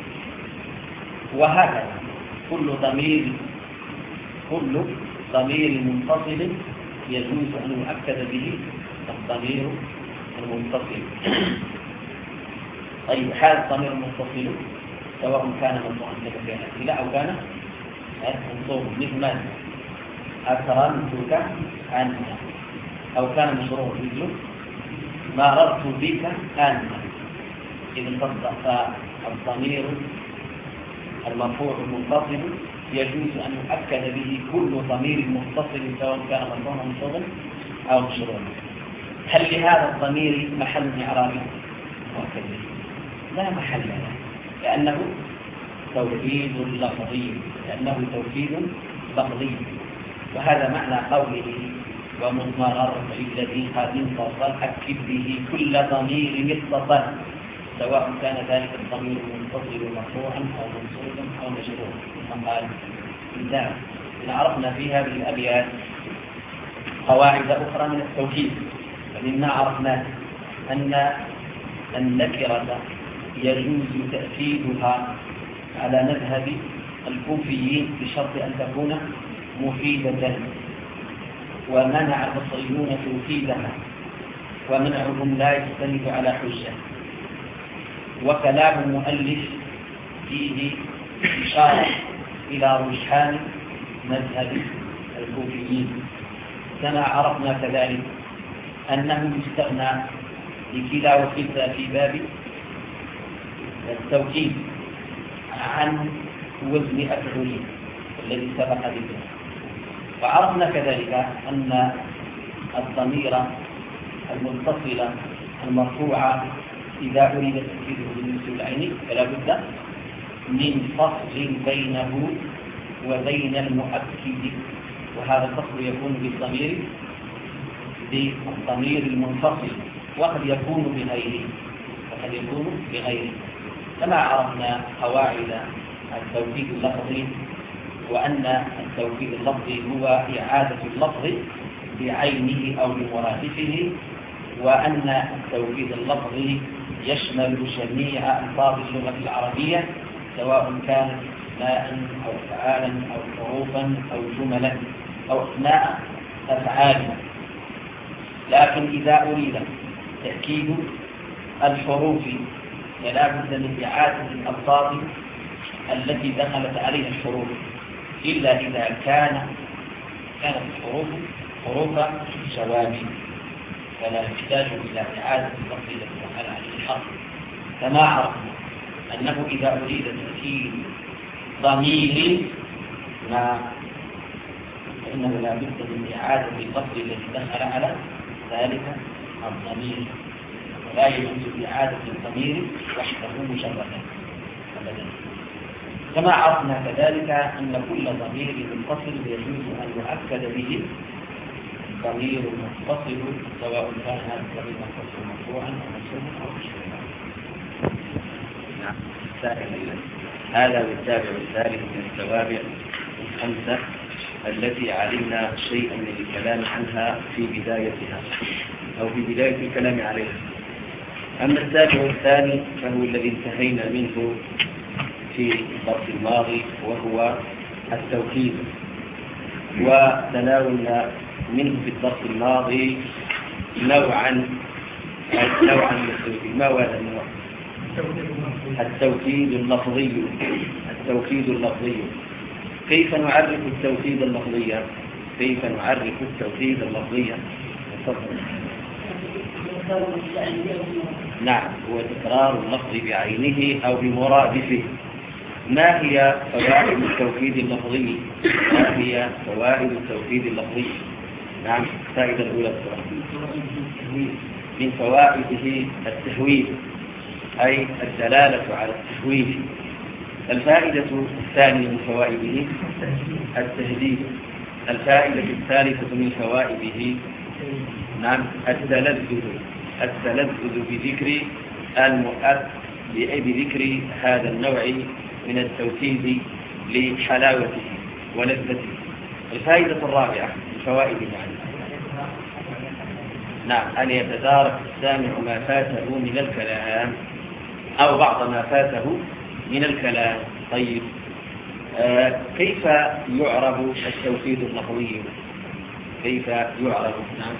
وهكذا كل ضمير كل ضمير منفصل يجوز أن يؤكد به الضمير المتصل. طيب هذا الضمير المتصل سواء كان مرفوعا كما في الأمثلة أو كان منصوبا، مثل ماذا؟ أكرمتك أنت، أو كان مشروع مثله مررت بك أنت. إذا تصدق الضمير المرفوع المتصل يجوز أن يؤكد به كل ضمير متصل سواء كان مرفوعا منصوبا أو مشروعا. هل لهذا الضمير محل إعرابي؟ مؤكد به لا محل له، لأنه توكيد لفظي لأنه توكيد لفظي. وهذا معنى قوله ومضمرر الذي قد انفصل أكد به كل ضمير اتصل سواء كان ذلك الضمير المتصل مرفوعا أو منصوبا أو مجرورا. فقال إذا عرفنا في هذه الأبيات قواعد أخرى من التوكيد، فمما عرفنا أن النكرة يجوز تأكيدها على مذهب الكوفيين بشرط أن تكون مفيدة، ومنع البصريون توكيدها، ومنعهم لا يستند على حجة. وكلام المؤلف فيه إشارة إلى رجحان مذهب الكوفيين. كما عرفنا كذلك أنه يستغنى بكلا وكلتا في باب التوكيد عن وزن أفعل الذي سبق به. وعرفنا كذلك أن الضمير المتصل المرفوع إذا أريد تأكيده بالنسبة للعين فلا بد من فصل بينه وبين المؤكد، وهذا الفصل يكون بالضمير بالضمير المنفصل، وقد يكون بغيره وقد يكون بغيره. كما عرفنا قواعد التوكيد اللفظي، وأن التوكيد اللفظي هو إعادة اللفظ بعينه أو بمرادفه، وأن التوكيد اللفظي يشمل جميع ألفاظ اللغة العربية سواء كانت أسماء أو أفعالا أو حروفا أو جملا أو أسماء أفعال. لكن إذا أريد تأكيد الحروف فلا بد من إعادة الألفاظ التي دخلت عليها الحروف، إلا إذا كان كانت الحروف حروف جواب فلا يحتاج إلى إعادة اللفظ التي دخل عليه الحرف. كما عرفنا أنه إذا أريد تأكيد ضمير ما فإنه لا بد من إعادة اللفظ التي دخل على ذلك الضمير، ولا يجوز إعادة الضمير وحده مجردا أبدا. كما عرفنا كذلك أن كل ضمير منفصل يجوز أن يؤكد به ضمير منفصل سواء كان هذا الضمير منفصل مرفوعا أو منصوبا أو مشروعا. هذا بالتابع الثالث من التوابع الخمسة التي علمنا شيئا من الكلام عنها في بدايتها أو في بداية الكلام عليها. أما التابع الثاني فهو الذي انتهينا منه في الدرس الماضي وهو التوكيد، وتناولنا منه في الدرس الماضي نوعا نوعا من التوكيد. ما هو هذا النوع؟ التوكيد اللفظي. التوكيد اللفظي كيف نعرف التوكيد اللفظي؟ كيف نعرف التوكيد اللفظي؟ نعم، هو تكرار اللفظ بعينه أو بمرادفه. ما هي فوائد التوكيد اللفظي؟ ما هي فوائد التوكيد اللفظي؟ نعم، الفائدة الأولى من فوائده التهويد، أي الدلالة على التهويد. الفائدة الثانية من فوائده التهديد. الفائدة الثالثة من فوائده نعم التلذذ التلذذ بذكر المؤثر بذكر هذا النوع من التوكيد لحلاوته ولذته. الفائدة الرابعة من فوائده يعني نعم، أن يتدارك السامع ما فاته من الكلام أو بعض ما فاته من الكلام. طيب، آه كيف يعرب التوكيد اللفظي؟ كيف يعرب؟ نعم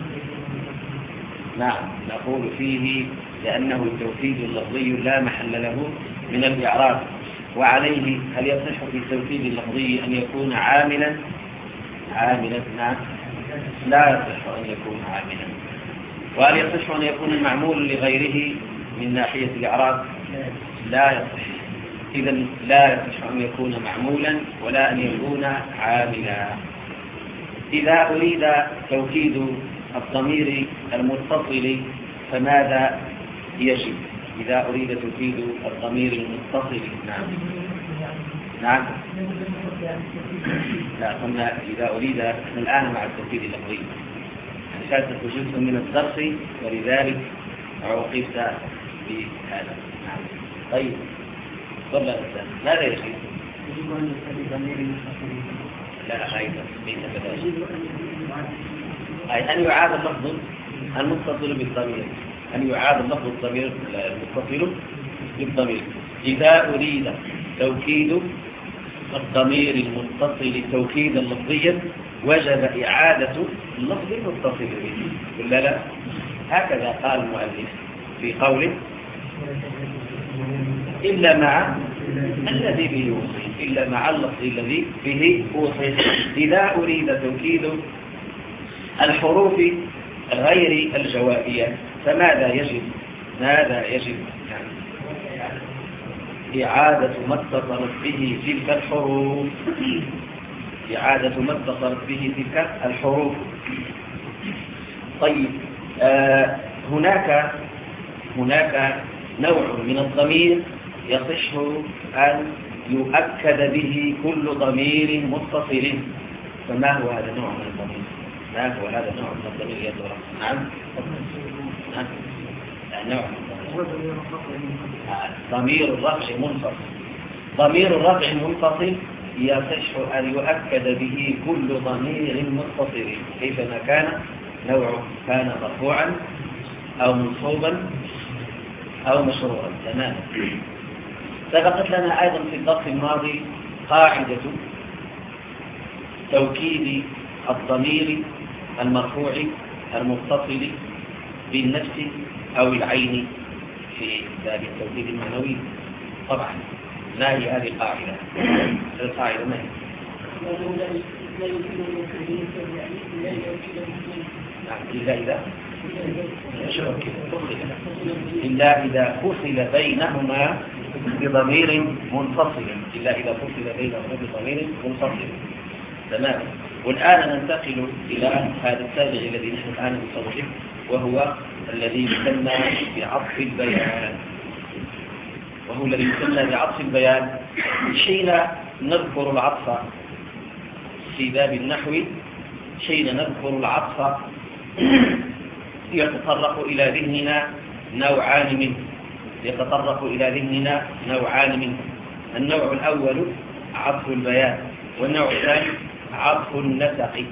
نعم نقول فيه لأنه التوكيد اللفظي لا محل له من الإعراب، وعليه هل يصح في التوكيد اللفظي أن يكون عاملا؟ عاملا نعم، لا يصح أن يكون عاملا. وهل يصح أن يكون المعمول لغيره من ناحية الإعراب؟ لا يصح. إذن لا يصح أن يكون معمولا ولا أن يكون عاملا. إذا أريد توكيد الضمير المتصل فماذا يجب؟ إذا أريد توكيد الضمير المتصل نعم نعم لا قلنا إذا أريد الآن مع التوكيد اللفظي كانت جزء من الدرس ولذلك عوقبت بهذا. نعم. طيب قبل الإنسان ماذا يجب؟ يجب أن يستفيد ضمير المتصل. لا أيضا ليس كذلك، أي أن يعاد اللفظ المتصل بالضمير، أن يعاد اللفظ الضمير المتصل بالضمير. إذا أريد توكيد الضمير المتصل توكيدا لفظيا وجب إعادة اللفظ المتصل به، ولا لا؟ هكذا قال المؤلف في قوله إلا مع الذي به يوصي، إلا مع اللفظ الذي به يوصي. إذا أريد توكيد الحروف غير الجوابية فماذا يجب؟ ماذا يجب؟ يعني إعادة ما اتصلت به تلك الحروف، إعادة ما اتصلت به تلك الحروف. طيب، آه هناك هناك نوع من الضمير يصح أن يؤكد به كل ضمير متصل، فما هو هذا النوع من الضمير؟ ما هو هذا النوع من الضمير يا ترى؟ نعم نعم نوع ضمير الرفع منفصل. ضمير الرفع منفصل يصح أن يؤكد به كل ضمير متصل كيفما كان نوعه، كان مرفوعا أو منصوبا أو مشروعا. تمام. سبقت لنا أيضا في الدرس الماضي قاعدة توكيد الضمير المرفوع المتصل بالنفس أو العين في باب التوكيد المعنوي. طبعا ما هي هذه القاعدة؟ القاعدة ما هي؟ إلا إذا إلا إذا فصل بينهما بضمير منفصل، إلا إذا فصل بينهما بضمير منفصل. تمام. والآن ننتقل إلى هذا التابع الذي نحن الآن نستوضحه، وهو الذي يسمى بعطف البيان. وهو الذي يسمى بعطف البيان. حين نذكر العطف في باب النحو، حين نذكر العطف يتطرق إلى ذهننا نوعان منه يتطرق إلى ذهننا نوعان منه النوع الأول عطف البيان، والنوع الثاني عطف النسق.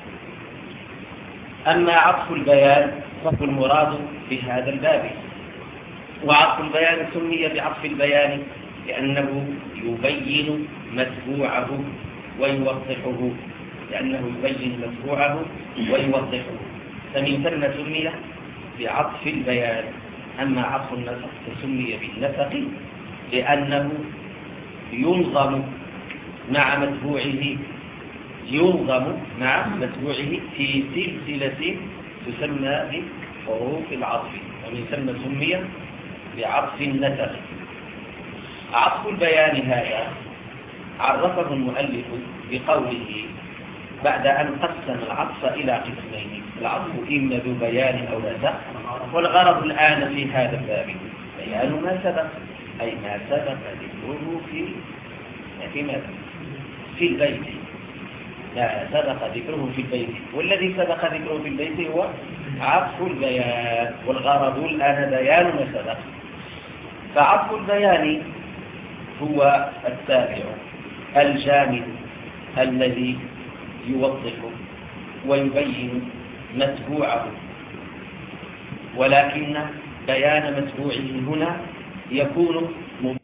أما عطف البيان فهو المراد بهذا الباب، وعطف البيان سمي بعطف البيان لأنه يبين متبوعه ويوضحه، لأنه يبين متبوعه ويوضحه، فمن ثم سمي بعطف البيان. أما عطف النسق فسمي بالنسق لأنه ينظم مع متبوعه ينظم مع متبوعه في سلسلة تسمى بحروف العطف، ومن ثم سمي بعطف النسق. عطف البيان هذا عرفه المؤلف بقوله بعد أن قسم العطف إلى قسمين: العطف إما ذو بيان أو نسق، والغرض الآن في هذا الباب بيان ما سبق، أي ما سبق ذكره في في ماذا؟ في البيت. لا سبق ذكره في البيت، والذي سبق ذكره في البيت هو عطف البيان، والغرض الآن بيان ما سبق. فعطف البيان هو التابع الجامد الذي يوضح ويبين متبوعه ولكن بيان متبوعه هنا يكون